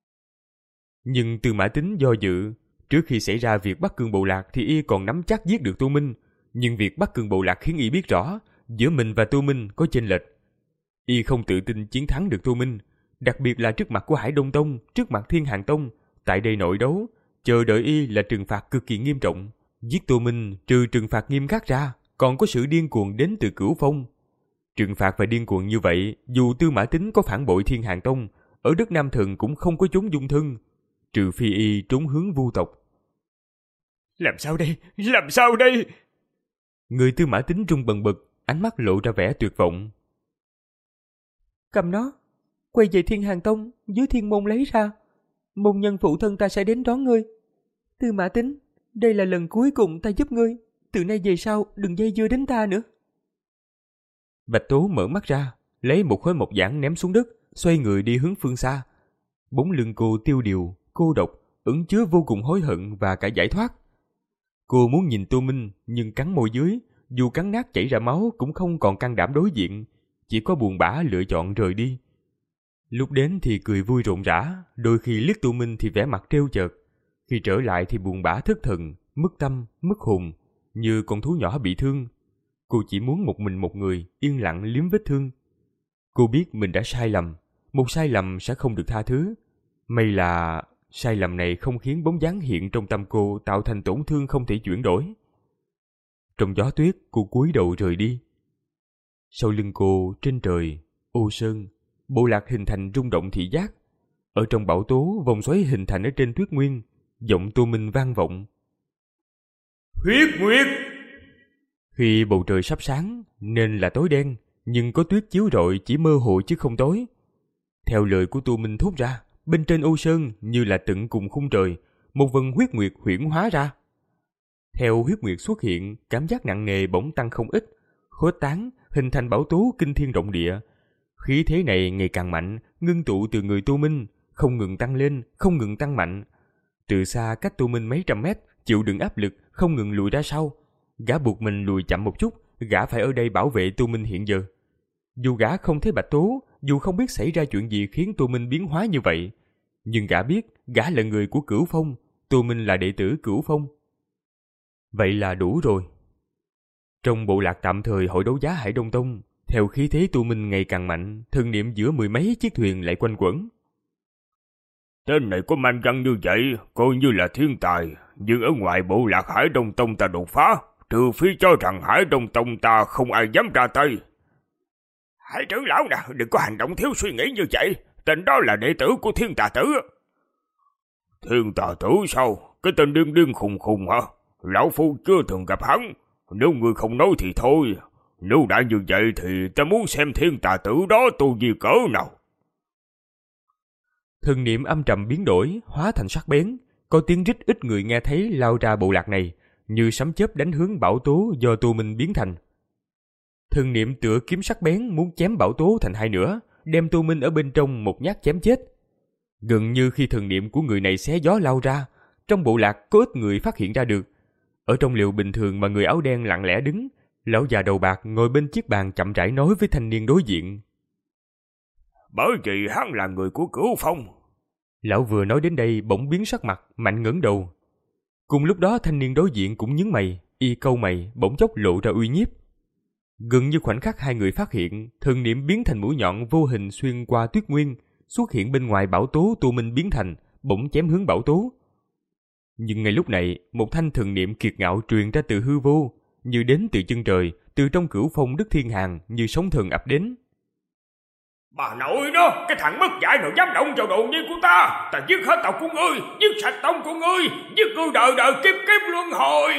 Nhưng Tư Mã Tín do dự, trước khi xảy ra việc Bắc Cương Bộ Lạc thì y còn nắm chắc giết được Tô Minh, nhưng việc Bắc Cương Bộ Lạc khiến y biết rõ giữa mình và Tô Minh có chênh lệch. Y không tự tin chiến thắng được Tô Minh, đặc biệt là trước mặt của Hải Đông Tông, trước mặt Thiên Hàn Tông. Tại đây nội đấu, chờ đợi y là trừng phạt cực kỳ nghiêm trọng. Giết Tô Minh trừ trừng phạt nghiêm khắc ra, còn có sự điên cuồng đến từ Cửu Phong. Trừng phạt và điên cuồng như vậy, dù Tư Mã Tín có phản bội Thiên Hàn Tông, ở đất Nam Thần cũng không có chốn dung thân, trừ phi y trốn hướng Vu tộc. Làm sao đây? Làm sao đây? Người Tư Mã Tín run bần bật, ánh mắt lộ ra vẻ tuyệt vọng. Cầm nó, quay về Thiên Hàn Tông, dưới thiên môn lấy ra. Môn nhân phụ thân ta sẽ đến đón ngươi. Tư Mã Tín, đây là lần cuối cùng ta giúp ngươi. Từ nay về sau, đừng dây dưa đến ta nữa. Bạch Tố mở mắt ra, lấy một khối mộc giản ném xuống đất, xoay người đi hướng phương xa. Bóng lưng cô tiêu điều, cô độc, ẩn chứa vô cùng hối hận và cả giải thoát. Cô muốn nhìn Tô Minh, nhưng cắn môi dưới, dù cắn nát chảy ra máu cũng không còn can đảm đối diện, chỉ có buồn bã lựa chọn rời đi. Lúc đến thì cười vui rộn rã, đôi khi liếc Tô Minh thì vẻ mặt trêu chợt, khi trở lại thì buồn bã thất thần, mất tâm, mất hồn, như con thú nhỏ bị thương. Cô chỉ muốn một mình một người, yên lặng liếm vết thương. Cô biết mình đã sai lầm, một sai lầm sẽ không được tha thứ. May là sai lầm này không khiến bóng dáng hiện trong tâm cô tạo thành tổn thương không thể chuyển đổi. Trong gió tuyết, cô cúi đầu rời đi. Sau lưng cô, trên trời, ô sơn, bộ lạc hình thành rung động thị giác. Ở trong bão tố, vòng xoáy hình thành ở trên tuyết nguyên, giọng Tô Minh vang vọng. Huyết Nguyệt! Khi bầu trời sắp sáng, nên là tối đen, nhưng có tuyết chiếu rọi chỉ mơ hồ chứ không tối. Theo lời của Tô Minh thốt ra, bên trên ô sơn như là tận cùng khung trời, một vần huyết nguyệt huyễn hóa ra. Theo huyết nguyệt xuất hiện, cảm giác nặng nề bỗng tăng không ít, khuếch tán, hình thành bão tố kinh thiên động địa. Khí thế này ngày càng mạnh, ngưng tụ từ người Tô Minh, không ngừng tăng lên, không ngừng tăng mạnh. Từ xa cách Tô Minh mấy trăm mét, chịu đựng áp lực, không ngừng lùi ra sau. Gã buộc mình lùi chậm một chút, gã phải ở đây bảo vệ Tô Minh hiện giờ. Dù gã không thấy Bạch Tố, dù không biết xảy ra chuyện gì khiến Tô Minh biến hóa như vậy, nhưng gã biết gã là người của Cửu Phong, Tô Minh là đệ tử Cửu Phong. Vậy là đủ rồi. Trong bộ lạc tạm thời hội đấu giá Hải Đông Tông, theo khí thế Tô Minh ngày càng mạnh, thần niệm giữa mười mấy chiếc thuyền lại quanh quẩn. Tên này có man văn như vậy, coi như là thiên tài, nhưng ở ngoài bộ lạc Hải Đông Tông ta đột phá, trừ phi cho rằng Hải Đông Tông ta không ai dám ra tay. Hải trưởng lão nè, đừng có hành động thiếu suy nghĩ như vậy. Tên đó là đệ tử của Thiên Tà Tử. Thiên Tà Tử sao? Cái tên điên điên khùng khùng hả? Lão phu chưa từng gặp hắn. Nếu ngươi không nói thì thôi. Nếu đã như vậy thì ta muốn xem Thiên Tà Tử đó tu vi cỡ nào. Thần niệm âm trầm biến đổi, hóa thành sắc bén. Có tiếng rít ít người nghe thấy lao ra bộ lạc này, như sấm chớp đánh hướng Bảo Tố do Tô Minh biến thành. Thần niệm tựa kiếm sắc bén muốn chém Bảo Tố thành hai nửa, đem Tô Minh ở bên trong một nhát chém chết. Gần như khi thần niệm của người này xé gió lao ra, trong bộ lạc có ít người phát hiện ra được. Ở trong liều bình thường mà người áo đen lặng lẽ đứng, lão già đầu bạc ngồi bên chiếc bàn chậm rãi nói với thanh niên đối diện. Bởi vì hắn là người của Cửu Phong. Lão vừa nói đến đây bỗng biến sắc mặt, mạnh ngẩng đầu. Cùng lúc đó thanh niên đối diện cũng nhướng mày, y câu mày, bỗng chốc lộ ra uy nhiếp. Gần như khoảnh khắc hai người phát hiện, thần niệm biến thành mũi nhọn vô hình xuyên qua Tuyết Nguyên, xuất hiện bên ngoài Bảo Tố Tô Minh biến thành, bỗng chém hướng Bảo Tố. Nhưng ngay lúc này, một thanh thần niệm kiệt ngạo truyền ra từ hư vô, như đến từ chân trời, từ trong Cửu Phong Đức Thiên Hàn, như sóng thần ập đến. Bà nội nó, cái thằng mất dạy nào dám động vào đồ nhi của ta. Ta giết hết tộc của ngươi, giết sạch tông của ngươi, giết ngươi đời đời kiếp kiếp luân hồi.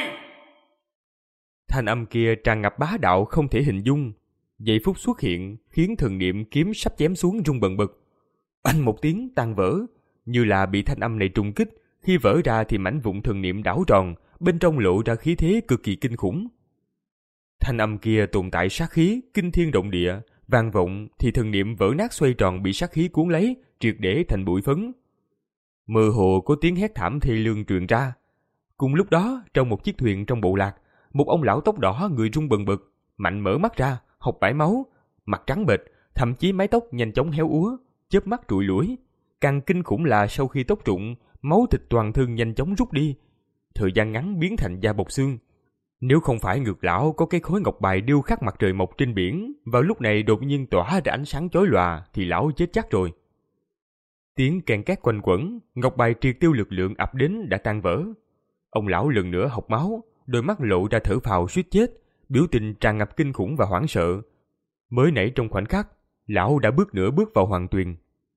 Thanh âm kia tràn ngập bá đạo không thể hình dung. Giây phút xuất hiện khiến thần niệm kiếm sắp chém xuống rung bần bật. Oanh một tiếng tan vỡ, như là bị thanh âm này trùng kích. Khi vỡ ra thì mảnh vụn thần niệm đảo tròn, bên trong lộ ra khí thế cực kỳ kinh khủng. Thanh âm kia tồn tại sát khí, kinh thiên động địa, vang vọng thì thần niệm vỡ nát xoay tròn bị sát khí cuốn lấy, triệt để thành bụi phấn. Mơ hồ có tiếng hét thảm thê lương truyền ra. Cùng lúc đó, trong một chiếc thuyền trong bộ lạc, một ông lão tóc đỏ người rung bần bật, mạnh mở mắt ra, hộc bãi máu, mặt trắng bệch, thậm chí mái tóc nhanh chóng héo úa, chớp mắt trụi lủi. Càng kinh khủng là sau khi tóc rụng, máu thịt toàn thân nhanh chóng rút đi, thời gian ngắn biến thành da bọc xương. Nếu không phải ngực lão có cái khối ngọc bài điêu khắc mặt trời mọc trên biển, vào lúc này đột nhiên tỏa ra ánh sáng chói lòa, thì lão chết chắc rồi. Tiếng kèn két quanh quẩn, ngọc bài triệt tiêu lực lượng ập đến đã tan vỡ. Ông lão lần nữa hộc máu, đôi mắt lộ ra thở phào suýt chết, biểu tình tràn ngập kinh khủng và hoảng sợ. Mới nãy trong khoảnh khắc, lão đã bước nửa bước vào hoàng tuyền.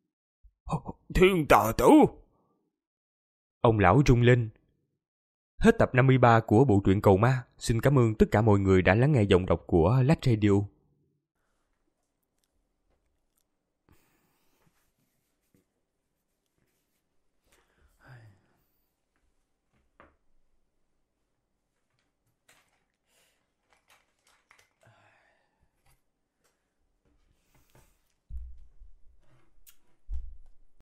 Thiên Tà Tử! Ông lão rung lên. Hết tập năm mươi ba của bộ truyện Cầu Ma. Xin cảm ơn tất cả mọi người đã lắng nghe giọng đọc của Lách Radio.